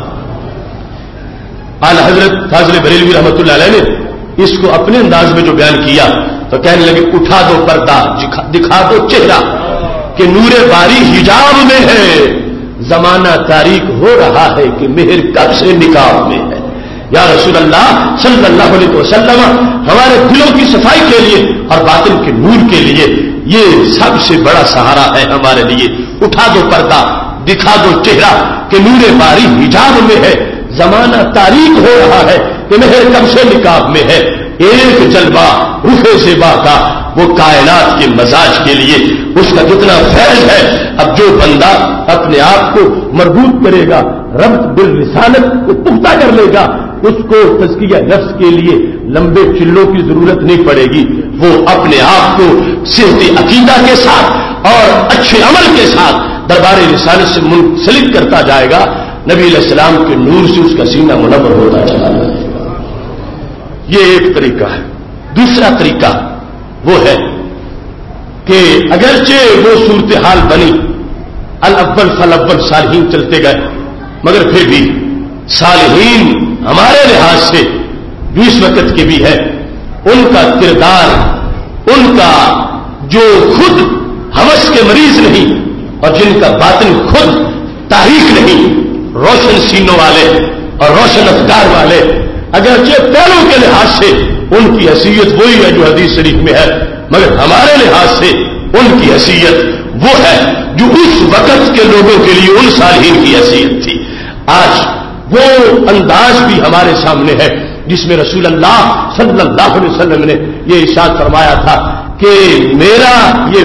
اعلی حضرت فاضل بریلوی رحمۃ اللہ علیہ نے اس کو اپنے انداز میں جو بیان کیا تو کہنے لگے اٹھا دو پردہ, دکھا دو چہرہ کہ نور باری حجاب میں ہے, زمانہ تاریک ہو رہا ہے کہ مہر کب سے نکاب میں ہے. یا رسول اللہ صلی اللہ علیہ وسلم, ہمارے دلوں کی صفائی کے لیے اور باطن کے نور کے لیے یہ سب سے بڑا سہارا ہے ہمارے لیے. اٹھا دو پردہ, دکھا دو چہرہ کہ نور باری حجاب میں ہے, زمانہ تاریک ہو رہا ہے کہ مہر کب سے نکاب میں ہے. ایک جلوہ رخ زیبا کا وہ کائنات کے مزاج کے لیے اس کا کتنا فیض ہے. اب جو بندہ اپنے آپ کو مربوط کرے گا، ربط بالرسالت کو پختہ کر لے گا، اس کو تزکیہ نفس کے لیے لمبے چلوں کی ضرورت نہیں پڑے گی. وہ اپنے آپ کو صحت عقیدہ کے ساتھ اور اچھے عمل کے ساتھ دربار رسالت سے منسلک کرتا جائے گا. نبی علیہ السلام کے نور سے اس کا سینہ منور ہوتا چلا جائے گا. یہ ایک طریقہ ہے. دوسرا طریقہ وہ ہے کہ اگرچہ وہ صورتحال بنی، الاول فالاول صالحین چلتے گئے، مگر پھر بھی صالحین ہمارے لحاظ سے جو اس وقت کے بھی ہے، ان کا کردار، ان کا جو خود ہوس کے مریض نہیں اور جن کا باطن خود تاریخ نہیں، روشن سینوں والے اور روشن افکار والے، اگرچہ پہلوں کے لحاظ سے ان کی حیثیت وہی ہے جو حدیث شریف میں ہے، مگر ہمارے لحاظ سے ان کی حیثیت وہ ہے جو اس وقت کے لوگوں کے لیے ان صالحین کی حیثیت تھی. آج وہ انداز بھی ہمارے سامنے ہے جس میں رسول اللہ صلی اللہ علیہ وسلم نے یہ ارشاد فرمایا تھا کہ میرا یہ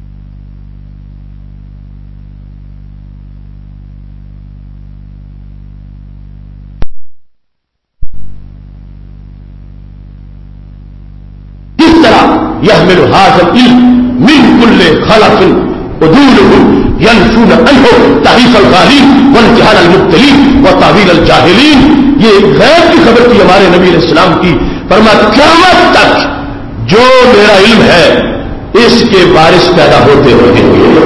کس طرح يحمل هذا العلم من كل خلق عدوله ينفون عنه تحریف الغالین وانتحال المبتلین وتاویل الجاہلین. یہ غیب کی خبر تھی ہمارے نبی علیہ السلام کی. فرمایا قیامت تک جو میرا علم ہے اس کے وارث پیدا ہوتے رہیں گے.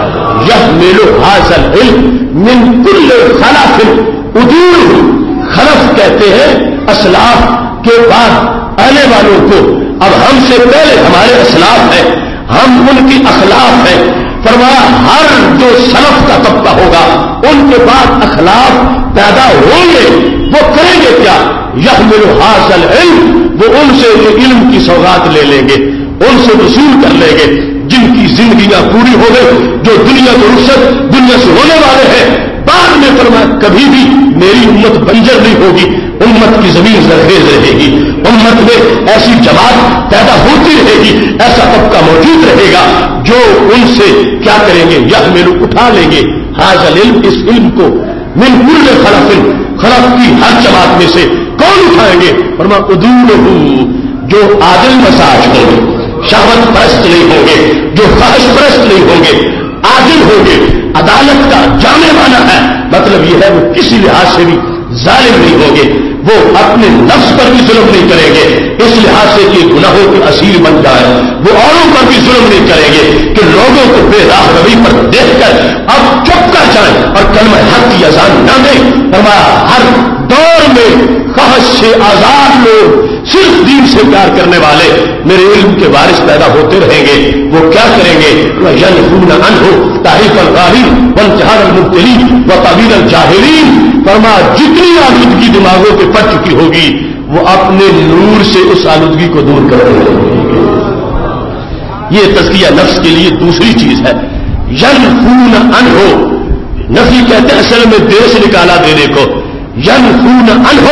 يحمل هذا العلم من كل خلق عدوله، خلف کہتے ہیں اسلاف کے بعد آنے والوں کو. اب ہم سے پہلے ہمارے اسلاف ہیں، ہم ان کی اخلاف ہیں. فرمایا ہر جو سلف کا طبقہ ہوگا ان کے بعد اخلاق پیدا ہوں گے. وہ کریں گے کیا؟ یحمل هذا العلم، وہ ان سے علم کی سوغات لے لیں گے، ان سے وصول کر لیں گے جن کی زندگیاں پوری ہو گئی، جو دنیا کو رخصت دنیا سے ہونے والے ہیں. بعد میں فرمایا کبھی بھی میری امت بنجر نہیں ہوگی، امت کی زمین زرخیز رہے گی، امت میں ایسی جماعت پیدا ہوتی رہے گی، ایسا طبقہ موجود رہے گا جو ان سے کیا کریں گے؟ یحمل اٹھا لیں گے ھذا العلم، اس علم کو، من کل خلف، خلف کی ہر جماعت میں سے کون اٹھائیں گے؟ فرمایا عدولہ، جو عادل مزاج ہوں گے، شہوت پرست نہیں ہوں گے، جو خواہش پرست نہیں ہوں گے، عادل ہوں گے. عدالت کا جامع معنی ہے، مطلب یہ ہے وہ کسی لحاظ سے بھی ظالم نہیں ہوں گے، وہ اپنے نفس پر بھی ظلم نہیں کریں گے اس لحاظ سے کہ گناہوں کے اسیر بن جائے، وہ اوروں پر بھی ظلم نہیں کریں گے کہ لوگوں کو بے راہ روی پر دیکھ کر اب چپ کر جائیں اور کلمہ حق کی اذان نہ دیں. فرمایا ہر دور میں خواہش سے آزاد لوگ، صرف دین سے پیار کرنے والے میرے علم کے وارث پیدا ہوتے رہیں گے. وہ کیا کریں گے؟ ينفون عنه تحریف الغالین وانتحال المبتلین وتاویل الجاہلین. فرمایا جتنی آلودگی دماغوں پہ پڑ چکی ہوگی وہ اپنے نور سے اس آلودگی کو دور کر رہے ہیں. یہ تزکیہ نفس کے لیے دوسری چیز ہے. ينفون عنه، نفی کہتے ہیں اصل میں دیر سے نکالا دینے کو. ينفون عنه،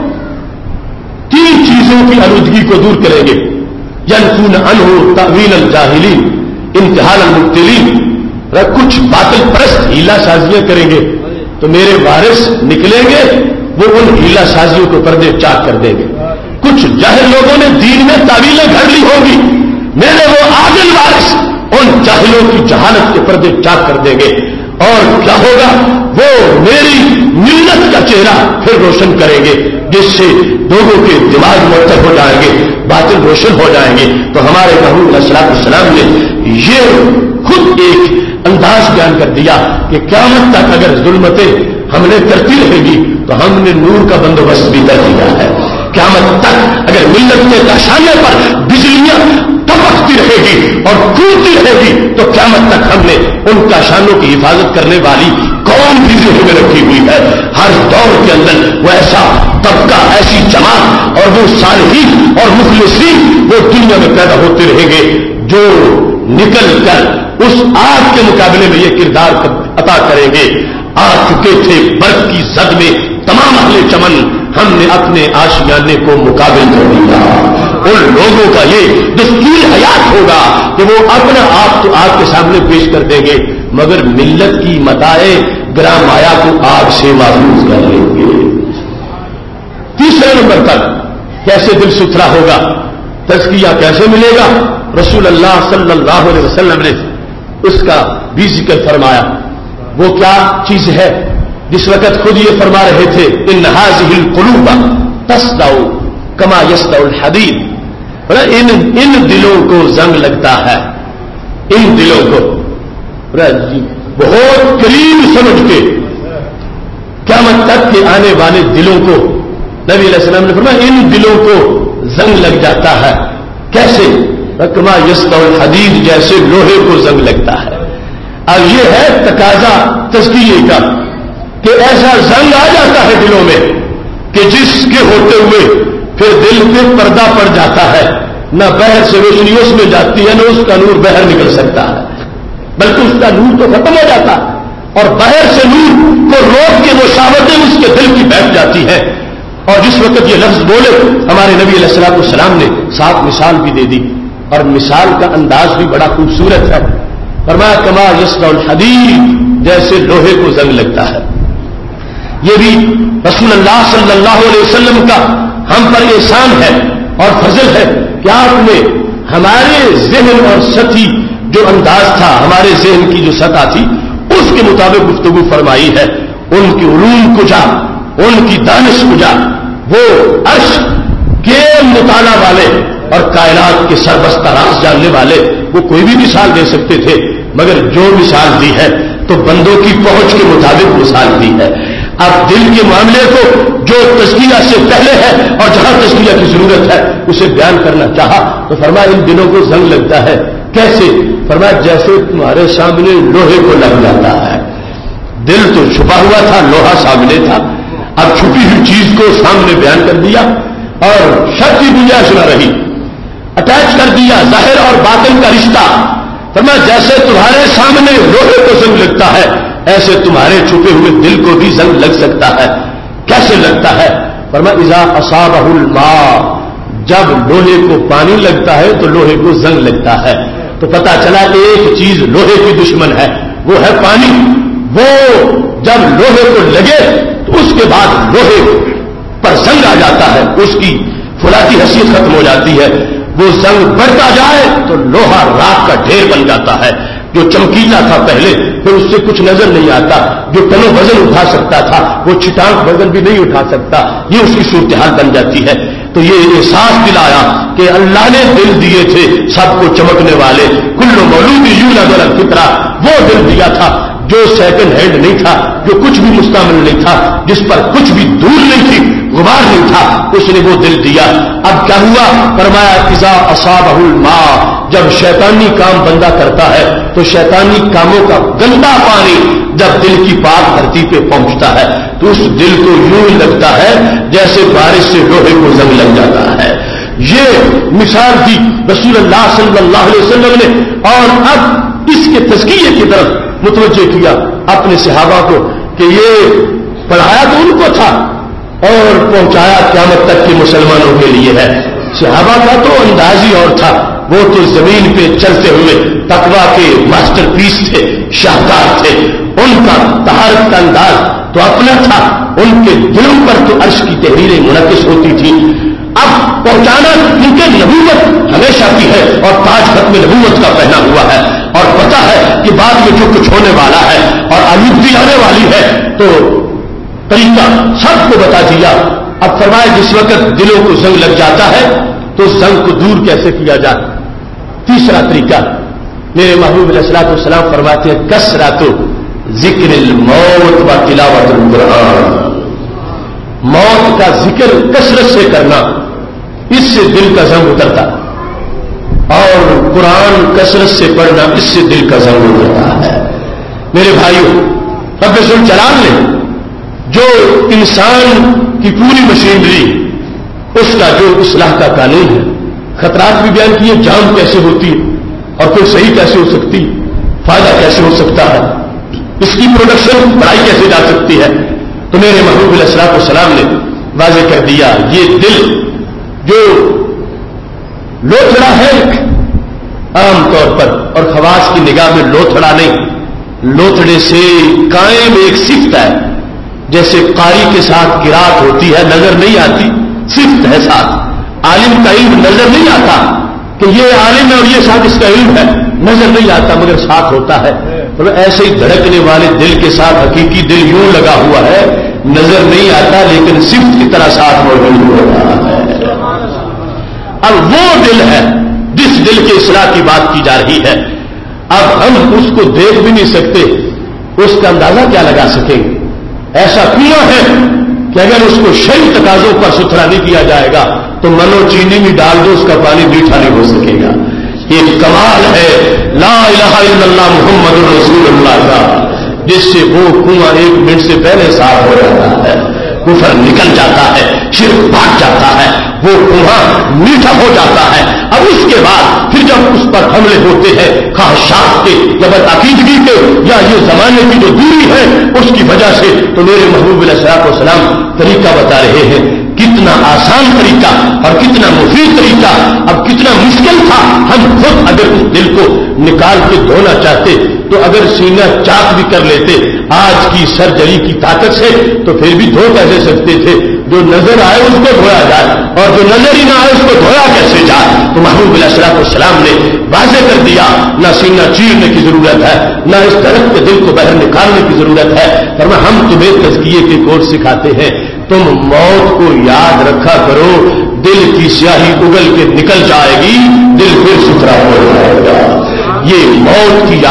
تین چیزوں کی آلودگی کو دور کریں گے. ينفون عنه تاویل الجاہلین انتحال المبتلین. کچھ باطل پرست ہیلا سازیاں کریں گے تو میرے وارث نکلیں گے، وہ ان ہیلا سازیوں کو پردے چاک کر دیں گے. کچھ جاہل لوگوں نے دین میں تعویلیں گھڑ لی ہوگی، میرے وہ عادل وارث ان جاہلوں کی جہالت کے پردے چاک کر دیں گے. اور کیا ہوگا؟ وہ میری ملت کا چہرہ پھر روشن کریں گے، جس سے لوگوں کے دماغ مرتب ہو جائیں گے، باطن روشن ہو جائیں گے. تو ہمارے محبوب علیہ الصلوۃ والسلام نے یہ خود ایک انداز بیان کر دیا کہ قیامت تک اگر ظلمتیں ہم نے کرتی رہے گی تو ہم نے نور کا بندوبست بھی کر دیا ہے. قیامت تک اگر ملت کے کاشانے پر بجلیاں تپکتی رہے گی اور کودتی رہے گی تو قیامت تک ہم نے ان کاشانوں کی حفاظت کرنے والی قوم بھی ذہن میں رکھی ہوئی ہے. ہر دور کے اندر وہ ایسا طبقہ، ایسی جماعت اور وہ صالحین اور مخلصین وہ دنیا میں پیدا ہوتے رہیں گے جو نکل کر اس آگ کے مقابلے میں یہ کردار عطا کریں گے. آ چکے تھے برف کی زد میں تمام اہل چمن، ہم نے اپنے آشیانے کو مقابل کر دیا. ان لوگوں کا یہ دستور حیات ہوگا کہ وہ اپنا آپ تو آگ کے سامنے پیش کر دیں گے، مگر ملت کی متاع گرام مایا کو آگ سے محفوظ کر لیں گے۔ تیسرے نمبر پر کیسے دل ستھرا ہوگا، تزکیہ کیسے ملے گا، رسول اللہ صلی اللہ علیہ وسلم نے اس کا بھی ذکر فرمایا۔ وہ کیا چیز ہے جس وقت خود یہ فرما رہے تھے ان هذه القلوب تصدع كما يصدع الحديد، ان دلوں کو زنگ لگتا ہے، ان دلوں کو بہت قریب سمجھ کے قیامت تک کے آنے والے دلوں کو نبی علیہ السلام نے فرمایا ان دلوں کو زنگ لگ جاتا ہے۔ کیسے؟ کما یصدع الحدید، جیسے لوہے کو زنگ لگتا ہے۔ اب یہ ہے تقاضا تزکیے کا کہ ایسا زنگ آ جاتا ہے دلوں میں کہ جس کے ہوتے ہوئے پھر دل پہ پردہ پڑ جاتا ہے، نہ باہر سے روشنی اس میں جاتی ہے، نہ اس کا نور باہر نکل سکتا ہے، بلکہ اس کا نور تو ختم ہو جاتا ہے اور باہر سے نور کو روک کے وہ شہوتیں اس کے دل کی بیٹھ جاتی ہے۔ اور جس وقت یہ لفظ بولے ہمارے نبی علیہ الصلوۃ والسلام نے ساتھ مثال بھی دے دی، اور مثال کا انداز بھی بڑا خوبصورت ہے۔ فرمایا کما یصدع الحدید، جیسے لوہے کو زنگ لگتا ہے۔ یہ بھی رسول اللہ صلی اللہ علیہ وسلم کا ہم پر احسان ہے اور فضل ہے کہ آپ نے ہمارے ذہن اور سطحی جو انداز تھا، ہمارے ذہن کی جو سطح تھی، اس کے مطابق گفتگو فرمائی ہے۔ ان کی علوم کجا، ان کی دانش کجا، وہ عرش کے مطالعہ والے اور کائنات کے سربستہ راز جاننے والے، وہ کوئی بھی مثال دے سکتے تھے، مگر جو مثال دی ہے تو بندوں کی پہنچ کے مطابق مثال دی ہے۔ اب دل کے معاملے کو جو تزکیہ سے پہلے ہے اور جہاں تزکیہ کی ضرورت ہے اسے بیان کرنا چاہا تو فرمایا ان دلوں کو زنگ لگتا ہے۔ کیسے؟ فرمایا جیسے تمہارے سامنے لوہے کو لگ جاتا ہے۔ دل تو چھپا ہوا تھا، لوہا سامنے تھا، اب چھپی ہوئی چیز کو سامنے بیان کر دیا اور شک کی گنجائش نہ رہی، اٹیچ کر دیا ظاہر اور باطن کا رشتہ۔ فرمایا جیسے تمہارے سامنے لوہے کو زنگ لگتا ہے، ایسے تمہارے چھپے ہوئے دل کو بھی زنگ لگ سکتا ہے۔ کیسے لگتا ہے؟ فرمایا اذا اصابہ الماء، جب لوہے کو پانی لگتا ہے تو لوہے کو زنگ لگتا ہے۔ تو پتا چلا ایک چیز لوہے کی دشمن ہے، وہ ہے پانی۔ وہ جب لوہے کو لگے تو اس کے بعد لوہے پر زنگ آ جاتا ہے، اس کی فولاتی حیثیت ختم ہو جاتی ہے۔ وہ زنگ بڑھتا جائے تو لوہا راک کا ڈھیر بن جاتا ہے۔ جو چمکیلا تھا پہلے پھر اس سے کچھ نظر نہیں آتا، جو ٹنوں وزن اٹھا سکتا تھا وہ چھٹانک وزن بھی نہیں اٹھا سکتا، یہ اس کی صورتحال بن جاتی ہے۔ تو یہ احساس دلایا کہ اللہ نے دل دیے تھے سب کو چمکنے والے، کل مولود یولد علی الفطرہ، وہ دل دیا تھا جو سیکنڈ ہینڈ نہیں تھا، جو کچھ بھی مستعمل نہیں تھا، جس پر کچھ بھی دھول نہیں تھی، غبار نہیں تھا، اس نے وہ دل دیا۔ اب کیا ہوا؟ فرمایا اذا اصابہ الماء، جب شیطانی کام بندہ کرتا ہے تو شیطانی کاموں کا گندا پانی جب دل کی پاک دھرتی پہ پہنچتا ہے تو اس دل کو یوں لگتا ہے جیسے بارش سے لوہے کو زنگ لگ جاتا ہے۔ یہ مثال دی رسول اللہ صلی اللہ علیہ وسلم نے، اور اب اس کے تزکیے کی طرف متوجہ کیا اپنے صحابہ کو کہ یہ پڑھایا تو ان کو تھا اور پہنچایا قیامت تک کے مسلمانوں کے لیے ہے۔ صحابہ کا تو انداز ہی اور تھا، وہ تو زمین پہ چلتے ہوئے تقویٰ کے ماسٹر پیس تھے، شاہکار تھے، ان کا طہارت کا انداز تو اپنا تھا، ان کے دلوں پر تو عرش کی تحریریں منعکس ہوتی تھی۔ اب پہنچانا کیونکہ نبوت ہمیشہ کی ہے اور تاج ختم نبوت کا پہنا ہوا ہے، اور پتہ ہے کہ بعد میں جو کچھ ہونے والا ہے اور آلودگی آنے والی ہے، تو طریقہ سب کو بتا دیا۔ اب فرمایا جس وقت دلوں کو زنگ لگ جاتا ہے تو زنگ کو دور کیسے کیا جائے؟ تیسرا طریقہ میرے محبوب علیہ الصلوۃ والسلام فرماتے ہیں کثرت ذکر الموت و تلاوت القرآن، موت کا ذکر کثرت سے کرنا، اس سے دل کا زنگ اترتا، اور قرآن کثرت سے پڑھنا، اس سے دل کا زنگ اترتا ہے۔ میرے بھائیوں، رب ذوالجلال نے جو انسان کی پوری مشینری، اس کا جو اصلاح کا قانون ہے، خطرات بھی بیان کیے، جام کیسے ہوتی ہے اور پھر صحیح کیسے ہو سکتی، فائدہ کیسے ہو سکتا ہے، اس کی پروڈکشن بڑھائی کیسے جا سکتی ہے، تو میرے محبوب علیہ الصلوۃ والسلام نے واضح کر دیا یہ دل جو لوتھڑا ہے عام طور پر، اور خواص کی نگاہ میں لوتھڑا نہیں، لوتھڑے سے قائم ایک صفت ہے، جیسے قاری کے ساتھ قرات ہوتی ہے، نظر نہیں آتی، صفت ہے ساتھ۔ عالم کا علم نظر نہیں آتا کہ یہ عالم ہے اور یہ ساتھ اس کا علم ہے، نظر نہیں آتا مگر ساتھ ہوتا ہے۔ تو ایسے ہی دھڑکنے والے دل کے ساتھ حقیقی دل یوں لگا ہوا ہے، نظر نہیں آتا لیکن صفت کی طرح ساتھ موجود ہو رہا ہے۔ اب وہ دل ہے جس دل کے اصلاح کی بات کی جا رہی ہے، اب ہم اس کو دیکھ بھی نہیں سکتے، اس کا اندازہ کیا لگا سکیں گے؟ ایسا کنواں ہے کہ اگر اس کو شرعی تقاضوں پر ستھرا نہیں کیا جائے گا تو منو چینی بھی ڈال دو اس کا پانی میٹھا نہیں ہو سکے گا۔ یہ کمال ہے لا الہ الا اللہ محمد رسول اللہ کا، جس سے وہ کنواں 1 منٹ سے پہلے صاف ہو جاتا ہے، کفر نکل جاتا ہے، شرک بھاگ جاتا ہے، وہ کنواں میٹھا ہو جاتا ہے۔ اب اس کے بعد پھر جب اس پر حملے ہوتے ہیں خواہشات کے یا بدعقیدگی کے یا یہ زمانے کی جو دوری ہے اس کی وجہ سے، تو میرے محبوب علیہ الصلوۃ والسلام طریقہ بتا رہے ہیں، کتنا آسان طریقہ اور کتنا مفید طریقہ، اب کتنا مشکل تھا۔ ہم خود اگر اس دل کو نکال کے دھونا چاہتے تو اگر سینہ چاک بھی کر لیتے آج کی سرجری کی طاقت سے تو پھر بھی دھو کیسے سکتے تھے؟ جو نظر آئے اس کو دھویا جائے اور جو نظر ہی نہ آئے اس کو دھویا کیسے جائے؟ تو محبوب علیہ الصلوۃ والسلام نے واضح کر دیا، نہ سینہ چیرنے کی ضرورت ہے، نہ اس درخت کے دل کو باہر نکالنے کی ضرورت ہے، فرمایا ہم تمہیں تزکیے کے کورس سکھاتے ہیں، تم موت کو یاد رکھا کرو، دل کی سیاہی اگل کے نکل جائے گی، دل پھر ستھرا ہو جائے گا۔ یہ موت کی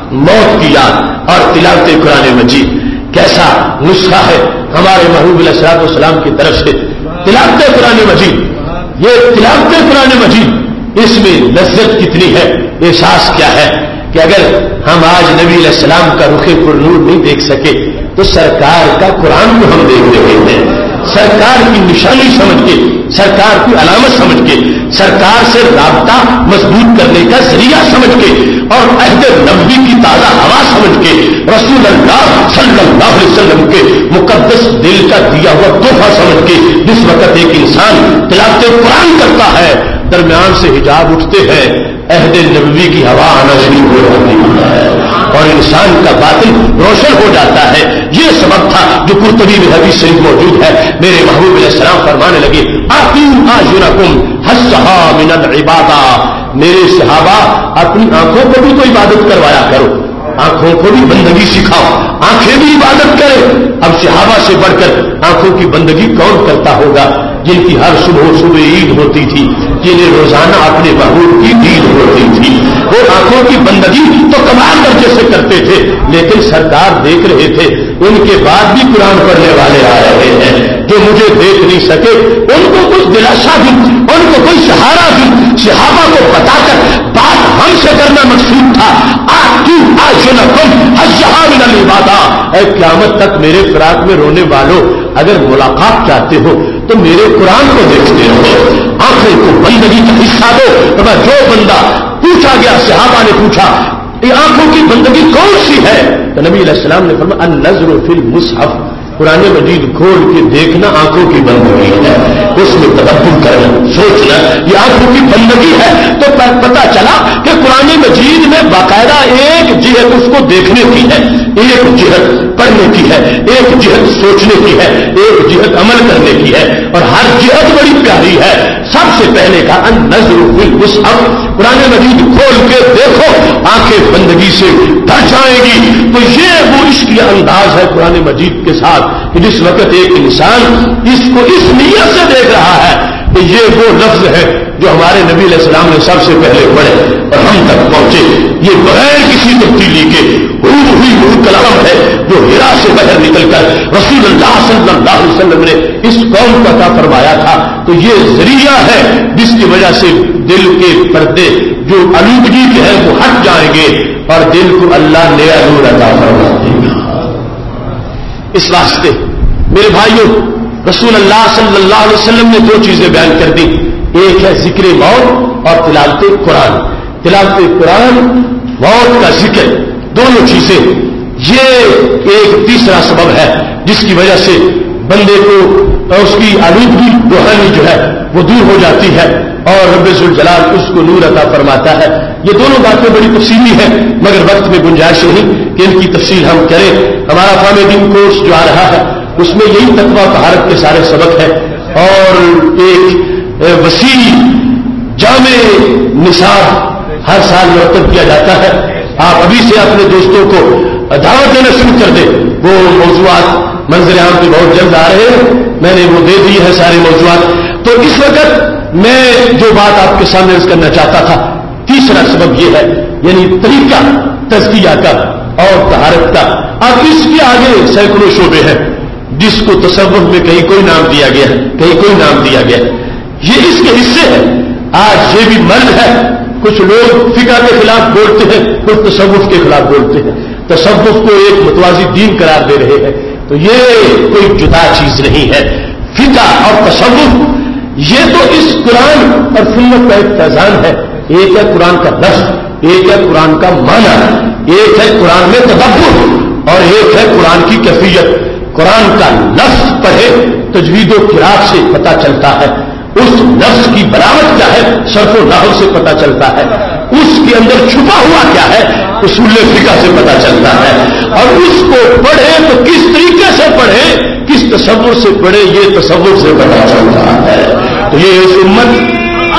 یاد اور تلاوت قرآن مجید کیسا نسخہ ہے ہمارے محبوب علیہ الصلوۃ والسلام کی طرف سے۔ تلاوت قرآن مجید، یہ تلاوت قرآن مجید، اس میں لذت کتنی ہے، احساس کیا ہے کہ اگر ہم آج نبی علیہ السلام کا رخ پر نور نہیں دیکھ سکے تو سرکار کا قرآن کو ہم دیکھ رہے ہیں، سرکار کی نشانی سمجھ کے، سرکار کی علامت سمجھ کے، سرکار سے رابطہ مضبوط کرنے کا ذریعہ سمجھ کے اور عہد نبوی کی تازہ ہوا سمجھ کے، رسول اللہ صلی اللہ علیہ وسلم کے مقدس دل کا دیا ہوا تحفہ سمجھ کے، جس وقت ایک انسان تلاوت قرآن کرتا ہے درمیان سے حجاب اٹھتے ہیں، عہد نبوی کی ہوا آنا شروع ہو جاتی ہے اور انسان کا باطن روشن ہو جاتا ہے۔ یہ سبب تھا جو قرطبی میں حدیث شریف موجود ہے، میرے محبوب علیہ السلام فرمانے لگے آتین آجرکم حسہا من العبادہ، میرے صحابہ اپنی آنکھوں کو بھی تو عبادت کروایا کرو، آنکھوں کو بھی بندگی سکھاؤ، آنکھیں بھی عبادت کرے۔ اب صحابہ سے بڑھ کر آنکھوں کی بندگی کون کرتا ہوگا جن کی ہر صبح عید ہوتی تھی، جنہیں روزانہ اپنے محبوب کی عید ہوتی تھی، وہ آنکھوں کی بندگی تو کمال درجے سے کرتے تھے، لیکن سرکار دیکھ رہے تھے، ان کے بعد بھی قرآن پڑھنے والے آ رہے ہیں جو مجھے دیکھ نہیں سکے، ان کو کچھ دلاسا دوں، ان کو کوئی سہارا دوں، صحابہ کو بتا کر بات ہم سے کرنا مقصود تھا۔ من العبادہ، اے قیامت تک میرے فراق میں رونے والوں، اگر ملاقات چاہتے ہو تو میرے قرآن کو دیکھتے رہو، آنکھوں کو بندگی کا حصہ دو۔ جو بندہ پوچھا گیا، صحابہ نے پوچھا یہ آنکھوں کی بندگی کون سی ہے؟ تو نبی علیہ السلام نے فرمایا النظر فی المصحف، قرآن مجید کھول کے دیکھنا آنکھوں کی بندگی ہے، اس میں تدبر کرنا، سوچنا، یہ آنکھوں کی بندگی ہے۔ تو پتا چلا کہ قرآن مجید میں باقاعدہ ایک جہت اس کو دیکھنے کی ہے، ایک جہت پڑھنے کی ہے، ایک جہت سوچنے کی ہے، ایک جہت عمل کرنے کی ہے، اور ہر جہت بڑی پیاری ہے۔ سب سے پہلے کا النظر فی المصحف، قرآن مجید کھول کے دیکھو، آنکھیں بندگی سے بھر جائیں گی۔ تو یہ وہ عشقی انداز ہے قرآن مجید کے ساتھ کہ جس وقت ایک انسان اس کو اس نیت سے دیکھ رہا ہے کہ یہ وہ لفظ ہے جو ہمارے نبی علیہ السلام نے سب سے پہلے پڑھے اور ہم تک پہنچے، یہ بغیر کسی تبدیلی کے روح کلام ہے جو ہرا سے باہر نکل کر رسول اللہ صلی اللہ علیہ وسلم نے اس قوم کا عطا فرمایا تھا۔ تو یہ ذریعہ ہے جس کی وجہ سے دل کے پردے جو آلودگی کے ہیں وہ ہٹ جائیں گے اور دل کو اللہ نیا نور عطا فرما دے گا۔ اس واسطے میرے بھائیوں، رسول اللہ صلی اللہ علیہ وسلم نے 2 چیزیں بیان کر دی، ایک ہے ذکر موت اور تلاوت قرآن۔ تلاوت قرآن، موت کا ذکر، دونوں چیزیں، یہ ایک تیسرا سبب ہے جس کی وجہ سے بندے کو اس کی آلودگی روحانی جو ہے وہ دور ہو جاتی ہے اور رب ذوالجلال اس کو نور عطا فرماتا ہے. یہ دونوں باتیں بڑی تفصیلی ہیں مگر وقت میں گنجائش نہیں کہ ان کی تفصیل ہم کریں. ہمارا فہم دین کورس جو آ رہا ہے اس میں یہی تقویٰ طہارت کے سارے سبق ہیں اور ایک وسیع جامع نصاب ہر سال مرتب کیا جاتا ہے. آپ ابھی سے اپنے دوستوں کو دعوت دینا شروع کر دیں. وہ موضوعات منظر عام پہ بہت جلد آ رہے ہیں, میں نے وہ دے دی ہے سارے موضوعات. تو اس وقت میں جو بات آپ کے سامنے عرض کرنا چاہتا تھا, تیسرا سبب یہ ہے یعنی طریقہ تزکیہ کا اور طہارت کا. اب اس کے آگے سینکڑوں شعبے ہیں جس کو تصوف میں کہیں کوئی نام دیا گیا ہے, کہیں کوئی نام دیا گیا. یہ اس کے حصے ہیں. آج یہ بھی مرد ہے, کچھ لوگ فقہ کے خلاف بولتے ہیں, کچھ تصوف کے خلاف بولتے ہیں, تصوف کو ایک متوازی دین قرار دے رہے ہیں. تو یہ کوئی جدا چیز نہیں ہے. فقہ اور تصوف یہ تو اس قرآن اور سنت کا ایک فیضان ہے. ایک ہے قرآن کا لفظ, ایک ہے قرآن کا معنی, ایک ہے قرآن میں تدبر اور ایک ہے قرآن کی کیفیت. قرآن کا لفظ پڑھے تجوید و قراءت سے پتہ چلتا ہے, اس لفظ کی بلاغت کیا ہے صرف و نحو سے پتہ چلتا ہے, اس کے اندر چھپا ہوا کیا ہے اصول فقہ سے پتہ چلتا ہے. اور اس کو پڑھے تو کس طریقے سے پڑھے, کس تصور سے پڑھے, یہ تصور سے پتہ چلتا ہے. تو یہ اس امت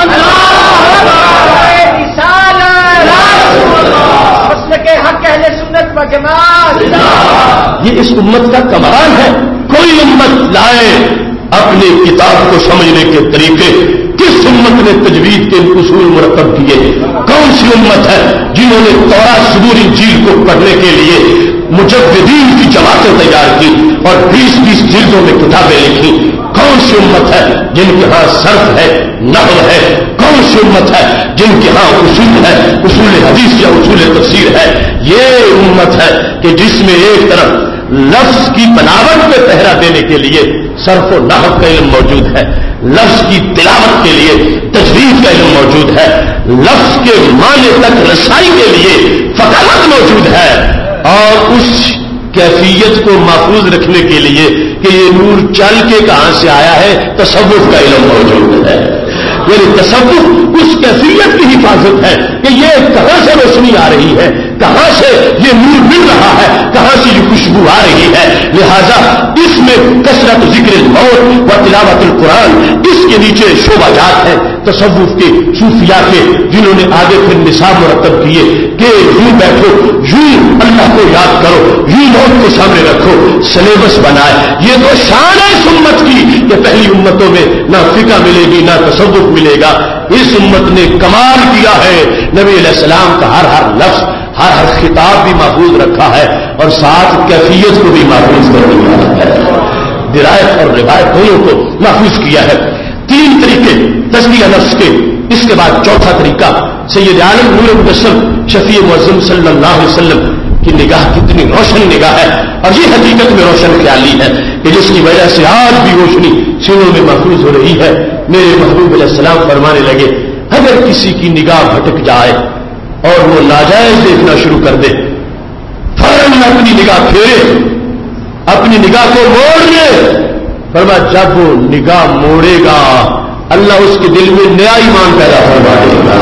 یہ اس امت کا کمال ہے. کوئی امت لائے اپنے کتاب کو سمجھنے کے طریقے. کس امت نے تجوید کے اصول مرتب کیے؟ کون سی امت ہے جنہوں نے تورات زبور انجیل کو پڑھنے کے لیے مجددین کی جماعتیں تیار کی اور 20-20 جلدوں میں کتابیں لکھی؟ کون سی امت ہے جن کے ہاں صرف ہے, نحو ہے؟ کون سی امت ہے جن کے ہاں اصول ہے, اصول حدیث یا اصول تفسیر ہے؟ یہ امت ہے کہ جس میں ایک طرف لفظ کی بناوٹ پہ پہرا دینے کے لیے صرف و نحو کا علم موجود ہے, لفظ کی تلاوت کے لیے تجوید کا علم موجود ہے, لفظ کے معنی تک رسائی کے لیے فقاہت موجود ہے, اور اس کیفیت کو محفوظ رکھنے کے لیے کہ یہ نور چل کے کہاں سے آیا ہے تصوف کا علم موجود ہے. یعنی تصوف اس کیفیت کی حفاظت ہے کہ یہ کہاں سے روشنی آ رہی ہے, کہاں سے یہ نور مل رہا ہے, کہاں سے یہ خوشبو آ رہی ہے. لہذا اس میں کثرت ذکر الموت و تلاوت القرآن, اس کے نیچے شعبہ جات ہیں تصوف کے, صوفیاء کے, جنہوں نے آگے پھر نصاب مرتب کیے کہ یوں بیٹھو, یوں اللہ کو یاد کرو, یوں موت کو سامنے رکھو, سلیبس بنائے. یہ تو شان ہے اس امت کی کہ پہلی امتوں میں نہ فقہ ملے گی نہ تصوف ملے گا. اس امت نے کمال کیا ہے, نبی علیہ السلام کا ہر لفظ ہر خطاب بھی محفوظ رکھا ہے اور ساتھ کیفیت کو بھی محفوظ کر دیا ہے, درایت اور روایت دونوں کو محفوظ کیا ہے. 3 طریقے تزکیہ نفس کے. اس کے بعد چوتھا طریقہ سید عالم نور مجسم شفیع معظم صلی اللہ علیہ وسلم کی نگاہ کتنی روشن نگاہ ہے, اور یہ حقیقت میں روشن خیالی ہے کہ جس کی وجہ سے آج بھی روشنی سینوں میں محفوظ ہو رہی ہے. میرے محبوب علیہ السلام فرمانے لگے, اگر کسی کی نگاہ بھٹک جائے اور وہ ناجائز دیکھنا شروع کر دے, فوراً اپنی نگاہ پھیرے, اپنی نگاہ کو موڑ لے. فرمایا جب وہ نگاہ موڑے گا اللہ اس کے دل میں نیا ایمان پیدا فرمائے گا,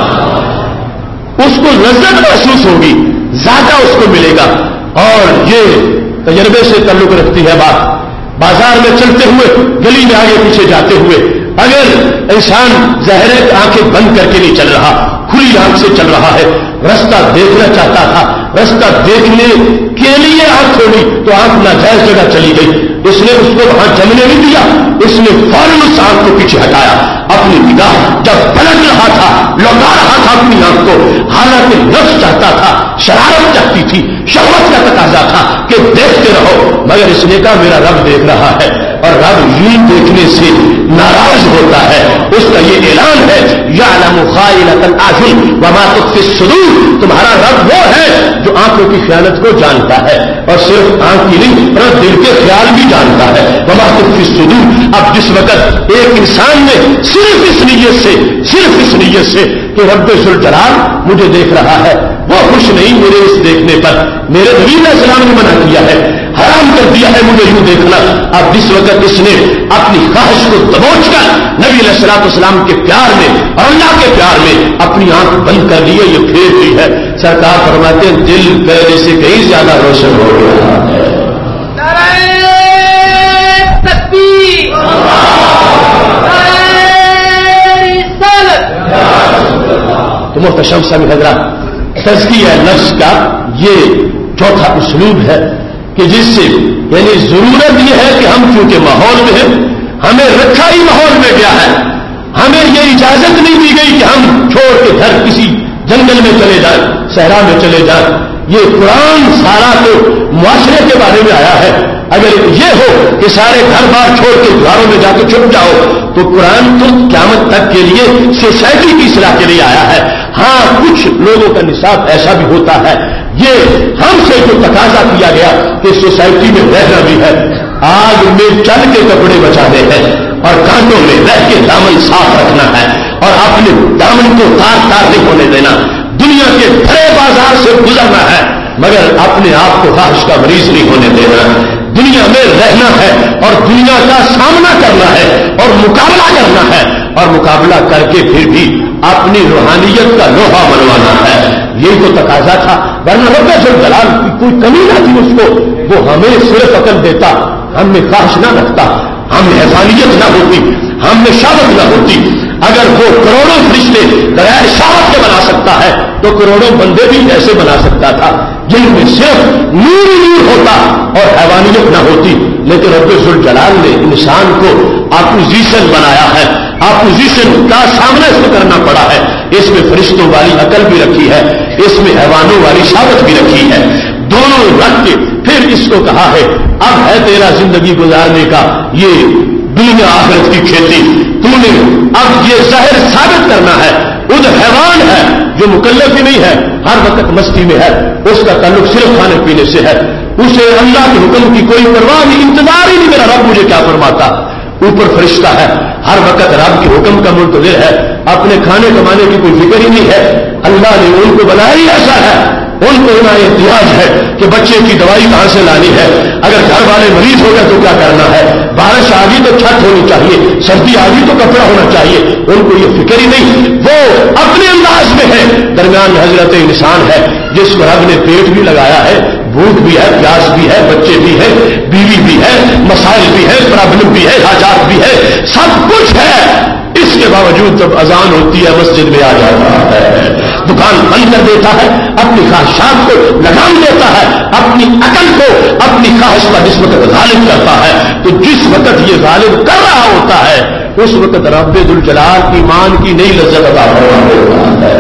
اس کو لذت محسوس ہوگی, زیادہ اس کو ملے گا. اور یہ تجربے سے تعلق رکھتی ہے بات. بازار میں چلتے ہوئے, گلی میں آگے پیچھے جاتے ہوئے, اگر انسان ظاہر آنکھیں بند کر کے نہیں چل رہا, کھلی آنکھ سے چل رہا ہے, رستہ دیکھنا چاہتا تھا, رستہ دیکھنے کے لیے آنکھ کھولی تو آنکھ ناجائز جگہ چلی گئی, اس نے اس کو وہاں جمنے نہیں دیا, اس نے فوراً اس آنکھ کو پیچھے ہٹایا. اپنی نگاہ جب پلٹ رہا تھا, لوٹا رہا تھا اپنی آنکھ کو, حالانکہ نفس چاہتا تھا, شرارت چاہتی تھی, شہوت کا تقاضا تھا کہ دیکھتے رہو, مگر اس نے کہا میرا رب دیکھ رہا ہے, اور رب یوں دیکھنے سے ناراض ہوتا ہے. اس کا یہ اعلان ہے یعلم خائنۃ الاعین وما تخفی الصدور, تمہارا رب وہ ہے جو آنکھوں کی خیانت کو جانتا ہے, اور صرف آنکھ کی نہیں پر دل کے خیال بھی جانتا ہے. وما تخفی الصدور. اب جس وقت ایک انسان نے صرف اس نیت سے, صرف اس نیت سے کہ رب ذوالجلال مجھے دیکھ رہا ہے, وہ خوش نہیں میرے اس دیکھنے پر. میرے نبی علیہ السلام نے منع کیا ہے, حرام کر دیا ہے مجھے یوں دیکھنا. اب جس وقت اس نے اپنی خواہش کو دبوچ کر نبی علیہ السلام کے پیار میں اور اللہ کے پیار میں اپنی آنکھ بند کر لی ہے, یہ پھیر لی ہے. سرکار فرماتے ہیں دل پہلے سے کہیں زیادہ روشن ہو گیا ہے. تو محتشم سامع حضرات, تزکیہ نفس کا یہ چوتھا اسلوب ہے کہ جس سے یعنی ضرورت یہ ہے کہ ہم چونکہ ماحول میں ہیں, ہمیں رکھا ہی ماحول میں گیا ہے, ہمیں یہ اجازت نہیں دی گئی کہ ہم چھوڑ کے گھر کسی جنگل میں چلے جائیں, صحرا میں چلے جائیں. یہ قرآن سارا تو معاشرے کے بارے میں آیا ہے. اگر یہ ہو کہ سارے گھر بار چھوڑ کے گھروں میں جا کے چھپ جاؤ تو قرآن تو قیامت تک کے لیے سوسائٹی کی اصلاح کے لیے آیا ہے. ہاں کچھ لوگوں کا نصاب ایسا بھی ہوتا ہے, یہ ہم سے جو تقاضا کیا گیا کہ سوسائٹی میں رہنا بھی ہے, آگ میں چل کے کپڑے بچانے ہیں اور کانٹوں میں رہ کے دامن صاف رکھنا ہے اور اپنے دامن کو تار تار نہیں ہونے دینا. دنیا کے بڑے بازار سے گزرنا ہے مگر اپنے آپ کو خواہش کا مریض نہیں ہونے دینا. دنیا میں رہنا ہے اور دنیا کا سامنا کرنا ہے اور مقابلہ کرنا ہے اور مقابلہ کر کے پھر بھی اپنی روحانیت کا لوہا منوانا ہے. یہی تو تقاضا تھا, ورنہ رب ذوالجلال کی کوئی کمی نہ تھی اس کو. وہ ہمیں صرف عقل دیتا, ہم میں خواہش نہ رکھتا, ہم میں حیوانیت نہ ہوتی, ہم میں شہوت نہ ہوتی. اگر وہ کروڑوں فرشتے بغیر شہوت کے بنا سکتا ہے تو کروڑوں بندے بھی ایسے بنا سکتا تھا جن میں صرف نور ہی نور ہوتا اور حیوانیت نہ ہوتی. لیکن رب ذوالجلال نے انسان کو اپوزیشن بنایا ہے, اپوزیشن کا سامنا اس کو کرنا پڑا ہے. اس میں فرشتوں والی عقل بھی رکھی ہے, اس میں حیوانوں والی شہوت بھی رکھی ہے, دونوں رکھ کے پھر اس کو کہا ہے اب ہے تیرا زندگی گزارنے کا یہ دنیا آخرت کی کھیتی. تو نے اب یہ ظاہر ثابت کرنا ہے. خود حیوان ہے جو مکلف ہی نہیں ہے, ہر وقت مستی میں ہے, اس کا تعلق صرف کھانے پینے سے ہے, اسے اللہ کے حکم کی کوئی پرواہ نہیں, انتظار ہی نہیں میرا رب مجھے کیا فرماتا. اوپر فرشتہ ہے, ہر وقت رب کے حکم کا منتظر ہے, اپنے کھانے کمانے کی کوئی فکر ہی نہیں ہے. اللہ نے ان کو بنایا ہی ایسا ہے, ان کو اتنا احتیاج ہے کہ بچے کی دوائی کہاں سے لانی ہے, اگر گھر والے مریض ہو گئے تو کیا کرنا ہے, بارش آ گئی تو چھت ہونی چاہیے, سردی آ گئی تو کپڑا ہونا چاہیے. ان کو یہ فکر ہی نہیں, وہ اپنے انداز میں ہے. درمیان حضرت انسان ہے جس کو رب نے پیٹ بھی لگایا ہے, بھوک بھی ہے, پیاس بھی ہے, بچے بھی ہے, بیوی بھی ہے, مسائل بھی ہے, پرابلم بھی ہے, حاجات بھی ہے, سب کچھ ہے. اس کے باوجود جب اذان ہوتی ہے مسجد میں آ جاتا ہے, دکان بند کر دیتا ہے, اپنی خواہشات کو لگام دیتا ہے, اپنی عقل کو اپنی خواہش پر جس وقت غالب کرتا ہے. تو جس وقت یہ غالب کر رہا ہوتا ہے اس وقت رب ذوالجلال ایمان کی نئی لذت عطا فرما دیتا ہے.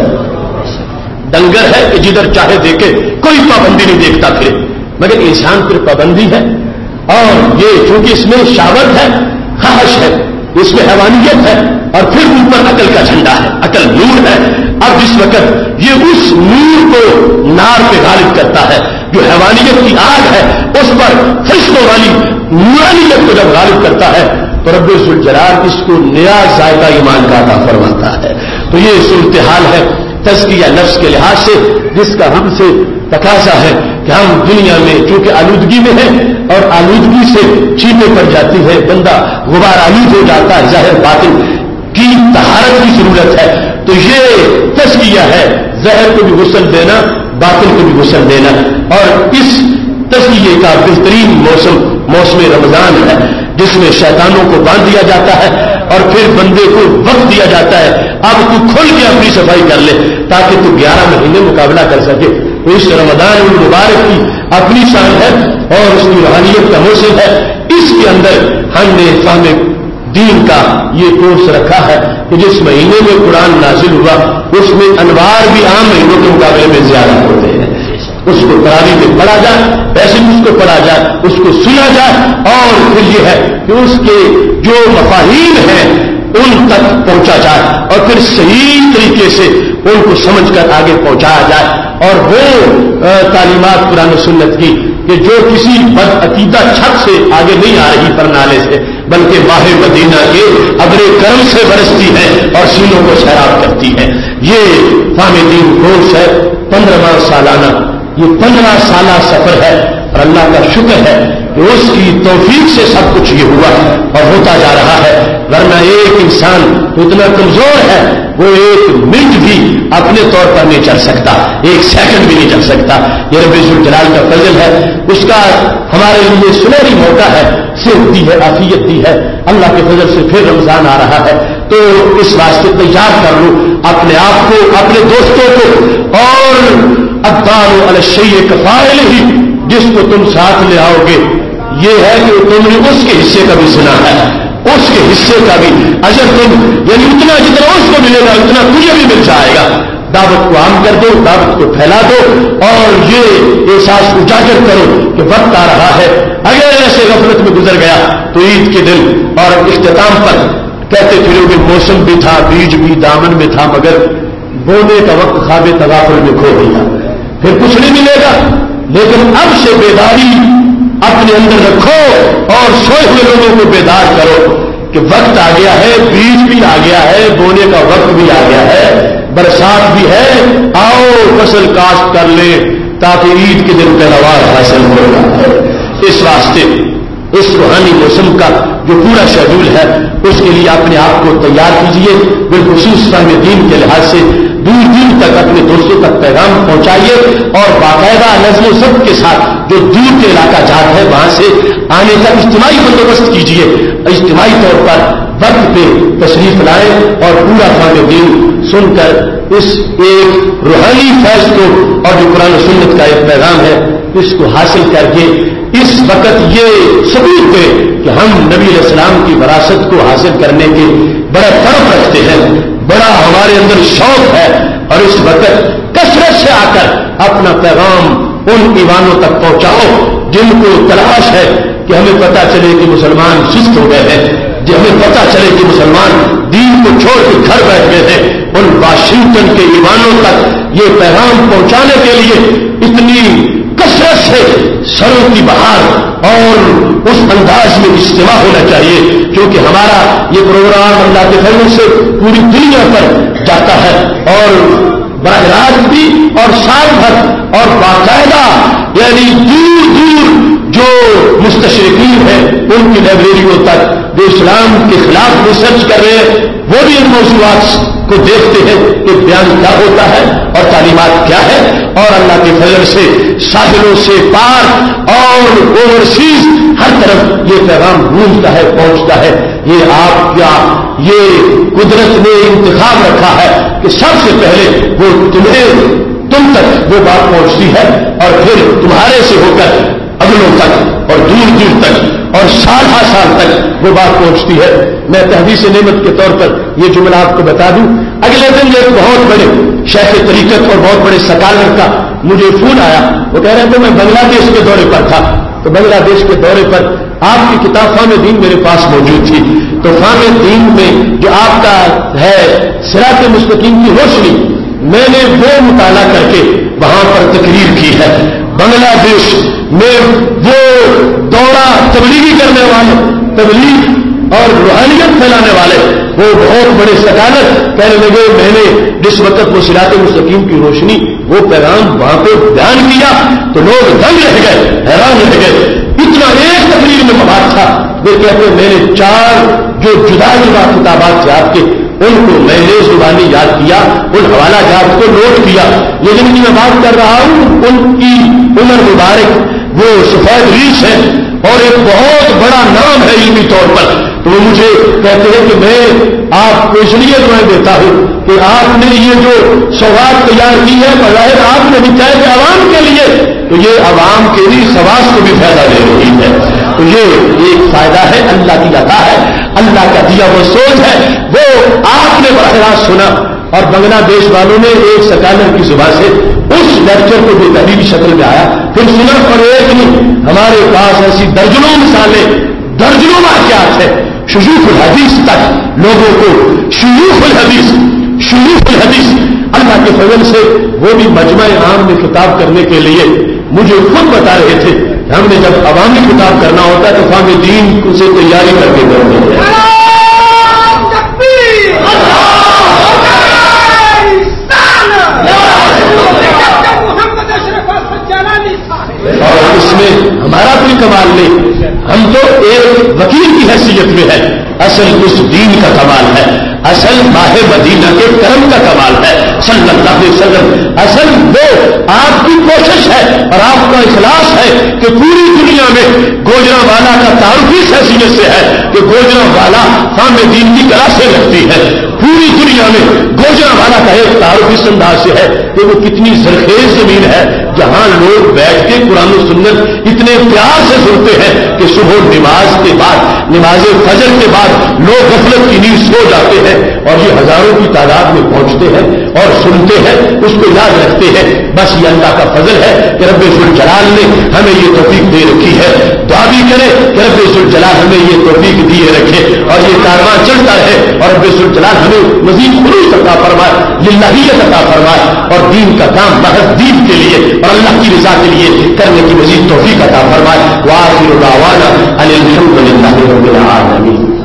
ڈنگر ہے کہ جدھر چاہے دیکھے, کوئی پابندی نہیں دیکھتا پھر, مگر انسان پر پابندی ہے. اور یہ چونکہ اس میں شہوت ہے, خواہش ہے, اس میں حیوانیت ہے, اور پھر اوپر عقل کا جھنڈا ہے, عقل نور ہے. اب جس وقت یہ اس نور کو نار پہ غالب کرتا ہے, جو حیوانیت کی آگ ہے اس پر فرشتوں والی نورانیت کو جب غالب کرتا ہے تو رب ذوالجلال اس کو نیا ذائقہ ایمان کا عطا فرماتا ہے. تو یہ صورتحال ہے تزکیہ نفس کے لحاظ سے جس کا ہم سے تقاضا ہے کہ ہم دنیا میں چونکہ آلودگی میں ہیں اور آلودگی سے چیزیں پڑ جاتی ہے, بندہ غبار آلود ہو جاتا ہے, ظاہر باطن کی طہارت کی ضرورت ہے. تو یہ تزکیہ ہے, ظاہر کو بھی غسل دینا, باطن کو بھی غسل دینا. اور اس تزکیے کا بہترین موسم رمضان ہے جس میں شیطانوں کو باندھ دیا جاتا ہے اور پھر بندے کو وقت دیا جاتا ہے اب تو کھل کے اپنی صفائی کر لے تاکہ تو 11 مہینے مقابلہ کر سکے. تو اس رمضان المبارک کی اپنی شان ہے اور اس کی روحانیت کا موسم ہے. اس کے اندر ہم نے فہم دین کا یہ کورس رکھا ہے کہ جس مہینے میں قرآن نازل ہوا اس میں انوار بھی عام مہینوں کے مقابلے میں زیادہ ہوتے ہیں. اس کو تراویح میں پڑھا جائے, ویسے بھی اس کو پڑھا جائے, اس کو سنا جائے, اور پھر یہ ہے کہ اس کے جو مفاہیم ہیں ان تک پہنچا جائے اور پھر صحیح طریقے سے ان کو سمجھ کر آگے پہنچایا جائے. اور وہ تعلیمات قرآن و سنت کی کہ جو کسی بد عقیدہ چھت سے آگے نہیں آ رہی پرنالے سے بلکہ ماہ مدینہ کے ابر کرم سے برستی ہے اور سینوں کو سیراب کرتی ہے. یہ فہم دین کورس ہے 15واں سالانہ. یہ 15 سالہ سفر ہے اور اللہ کا شکر ہے کہ اس کی توفیق سے سب کچھ یہ ہوا اور ہوتا جا رہا ہے. ورنہ ایک انسان تو اتنا کمزور ہے وہ ایک منٹ بھی اپنے طور پر نہیں چل سکتا, ایک سیکنڈ بھی نہیں چل سکتا. یہ رب ذوالجلال کا فضل ہے, اس کا ہمارے لیے سنہری موقع ہے, صحت دی ہے, عافیت دی ہے. اللہ کے فضل سے پھر رمضان آ رہا ہے تو اس واسطے تیار کر لو اپنے آپ کو, اپنے دوستوں کو. اور الدار علی الشیء کفاعل ہی, جس کو تم ساتھ لے آؤ گے یہ ہے کہ تم نے اس کے حصے کا بھی سنا ہے, اس کے حصے کا بھی اجر تم, یعنی اتنا جتنا اس کو ملے گا اتنا تجھے بھی مل جائے گا. دعوت کو عام کر دو, دعوت کو پھیلا دو اور یہ احساس اجاگر کرو کہ وقت آ رہا ہے. اگر ایسے غفلت میں گزر گیا تو عید کے دن اور اختتام پر کہتے پھرو کہ موسم بھی تھا, بیج بھی دامن میں تھا, مگر بونے کا وقت خواب تغافل میں کھو گیا, پھر کچھ نہیں ملے گا. لیکن اب سے بیداری اپنے اندر رکھو اور سوئے ہوئے لوگوں کو بیدار کرو کہ وقت آ گیا ہے, بیج بھی آ گیا ہے, بونے کا وقت بھی آ گیا ہے, برسات بھی ہے, آؤ فصل کاشت کر لیں تاکہ عید کے دن پیداوار حاصل ہوگا. اس واسطے اس روحانی موسم کا جو پورا شیڈول ہے اس کے لیے اپنے آپ کو تیار کیجیے. بالخصوص فہم دین کے لحاظ سے دور دور تک اپنے دوستوں تک پیغام پہنچائیے اور باقاعدہ نظم و ضبط کے ساتھ جو دور کے علاقہ جات ہے وہاں سے آنے کا اجتماعی بندوبست کیجیے. اجتماعی طور پر وقت پہ تشریف لائیں اور پورا فہم دین سن کر اس ایک روحانی فیض کو اور جو قرآن و سنت کا ایک پیغام ہے اس کو حاصل کر کے اس وقت یہ ثبوت دے کہ ہم نبی علیہ السلام کی وراثت کو حاصل کرنے کے بڑا طرف رکھتے ہیں, بڑا ہمارے اندر شوق ہے. اور اس وقت کثرت سے آ کر اپنا پیغام ان ایوانوں تک پہنچاؤ جن کو تلاش ہے کہ ہمیں پتہ چلے کہ مسلمان سست ہو گئے ہیں, جو ہمیں پتہ چلے کہ مسلمان دین کو چھوڑ کے گھر بیٹھ گئے ہیں. ان واشنگٹن کے ایوانوں تک یہ پیغام پہنچانے کے لیے اتنی کثرت سے سروں کی بہار اور اس انداز میں اجتماع ہونا چاہیے کیونکہ ہمارا یہ پروگرام اللہ کے فضل سے پوری دنیا پر جاتا ہے اور براہ راست بھی اور سال بھر اور باقاعدہ یعنی دور دور جو مستشرقین ہیں ان کی لائبریریوں تک جو اسلام کے خلاف ریسرچ کر رہے ہیں وہ بھی ان موضوعات کو دیکھتے ہیں کہ بیان کیا ہوتا ہے اور تعلیمات کیا ہے. اور اللہ کے فضل سے ساحلوں سے پار اور اوورسیز ہر طرف یہ پیغام گونجتا ہے, پہنچتا ہے. یہ آپ کیا یہ قدرت نے انتخاب رکھا ہے کہ سب سے پہلے وہ تم تک وہ بات پہنچتی ہے اور پھر تمہارے سے ہو کر اگلوں تک اور دور دور تک اور سال ہر سال تک وہ بات پہنچتی ہے. میں تحدیث نعمت کے طور پر یہ جملہ آپ کو بتا دوں. اگلے دن ایک بہت بڑے شیخ طریقت اور بہت بڑے سکالر کا مجھے فون آیا. وہ کہہ رہے تھے میں بنگلہ دیش کے دورے پر تھا تو بنگلہ دیش کے دورے پر آپ کی کتاب فہم دین میرے پاس موجود تھی. تو فہم دین میں جو آپ کا ہے صراط مستقیم کی روشنی میں نے وہ مطالعہ کر کے وہاں پر تقریر کی ہے. بنگلہ دیش میں وہ دورہ تبلیغی کرنے والے, تبلیغ اور روحانیت پھیلانے والے وہ بہت بڑے سکالر کہنے لگے میں نے جس وقت وہ صراط مستقیم کی روشنی وہ پیغام وہاں پہ بیان کیا تو لوگ دنگ رہ گئے, حیران رہ گئے. اتنا ایک تقریر میں مواد تھا. وہ کہتے میں نے 4 جو جدا جدا کتابات تھے آپ کے ان کو میں نے زبانی یاد کیا, ان حوالہ جات کو نوٹ کیا. لیکن میں بات کر رہا ہوں ان کی عمر مبارک وہ سفید ریچھ ہے اور ایک بہت بڑا نام ہے علمی طور پر. تو وہ مجھے کہتے ہیں کہ میں آپ کو اس لیے دعائیں دیتا ہوں کہ آپ نے یہ جو سوغات تیار کی ہے بظاہر آپ نے بھی کہا کہ عوام کے لیے تو یہ عوام کے لیے خواص کو بھی فائدہ دے رہی ہے. تو یہ ایک فائدہ ہے, اللہ کی عطا ہے, اللہ کا دیا وہ سوچ ہے وہ آپ نے براہ راست سنا. اور بنگلہ دیش والوں نے ایک سکالر کی زبان سے اس لیکچر کو جو تحریری شکل میں آیا پھر سنا. اور ایک نہیں ہمارے پاس ایسی درجنوں مثالیں, درجنوں واقعات ہیں. شیوخ الحدیث تک لوگوں کو شیوخ الحدیث اللہ کے فضل سے وہ بھی مجمع عام میں خطاب کرنے کے لیے مجھے خود بتا رہے تھے کہ ہم نے جب عوامی خطاب کرنا ہوتا ہے تو فہم دین سے تیاری کر کے کرتے ہیں. میں ہے، اصل اس دین کا کمال ہے، اصل ماہ مدینہ کے کرم کا کمال ہے صلی اللہ علیہ وسلم۔ اصل وہ آپ کی کوشش ہے اور آپ کا اخلاص ہے کہ پوری دنیا میں گوجرانوالا کا تعارف اس حیثیت سے ہے کہ گوجرانوالا خام دین کی کلاسیں رکھتی ہے۔ پوری دنیا میں گوجرانوالا کا ایک تعارف اس انداز سے ہے کہ وہ کتنی زرخیز زمین ہے جہاں لوگ بیٹھ کے قرآن و سنت اتنے پیار سے سنتے ہیں کہ صبح نماز کے بعد، نماز فجر کے بعد لوگ غفلت کی نیند سو جاتے ہیں اور یہ ہزاروں کی تعداد میں پہنچتے ہیں اور سنتے ہیں، اس کو یاد رکھتے ہیں۔ بس یہ اللہ کا فضل ہے کہ رب ذوالجلال نے ہمیں یہ توفیق دے رکھی ہے۔ دعا بھی کرے کہ رب ذوالجلال ہمیں یہ توفیق دیے رکھے اور یہ کارواں چلتا رہے اور رب ذوالجلال ہمیں مزید خلوص عطا فرمائے، للہیت عطا فرمائے اور دین کا کام محض دین کے لیے اور اللہ کی رضا کے لیے کرنے کی مزید توفیق عطا فرمائے۔ وآخر دعوانا ان الحمد للہ رب العالمین۔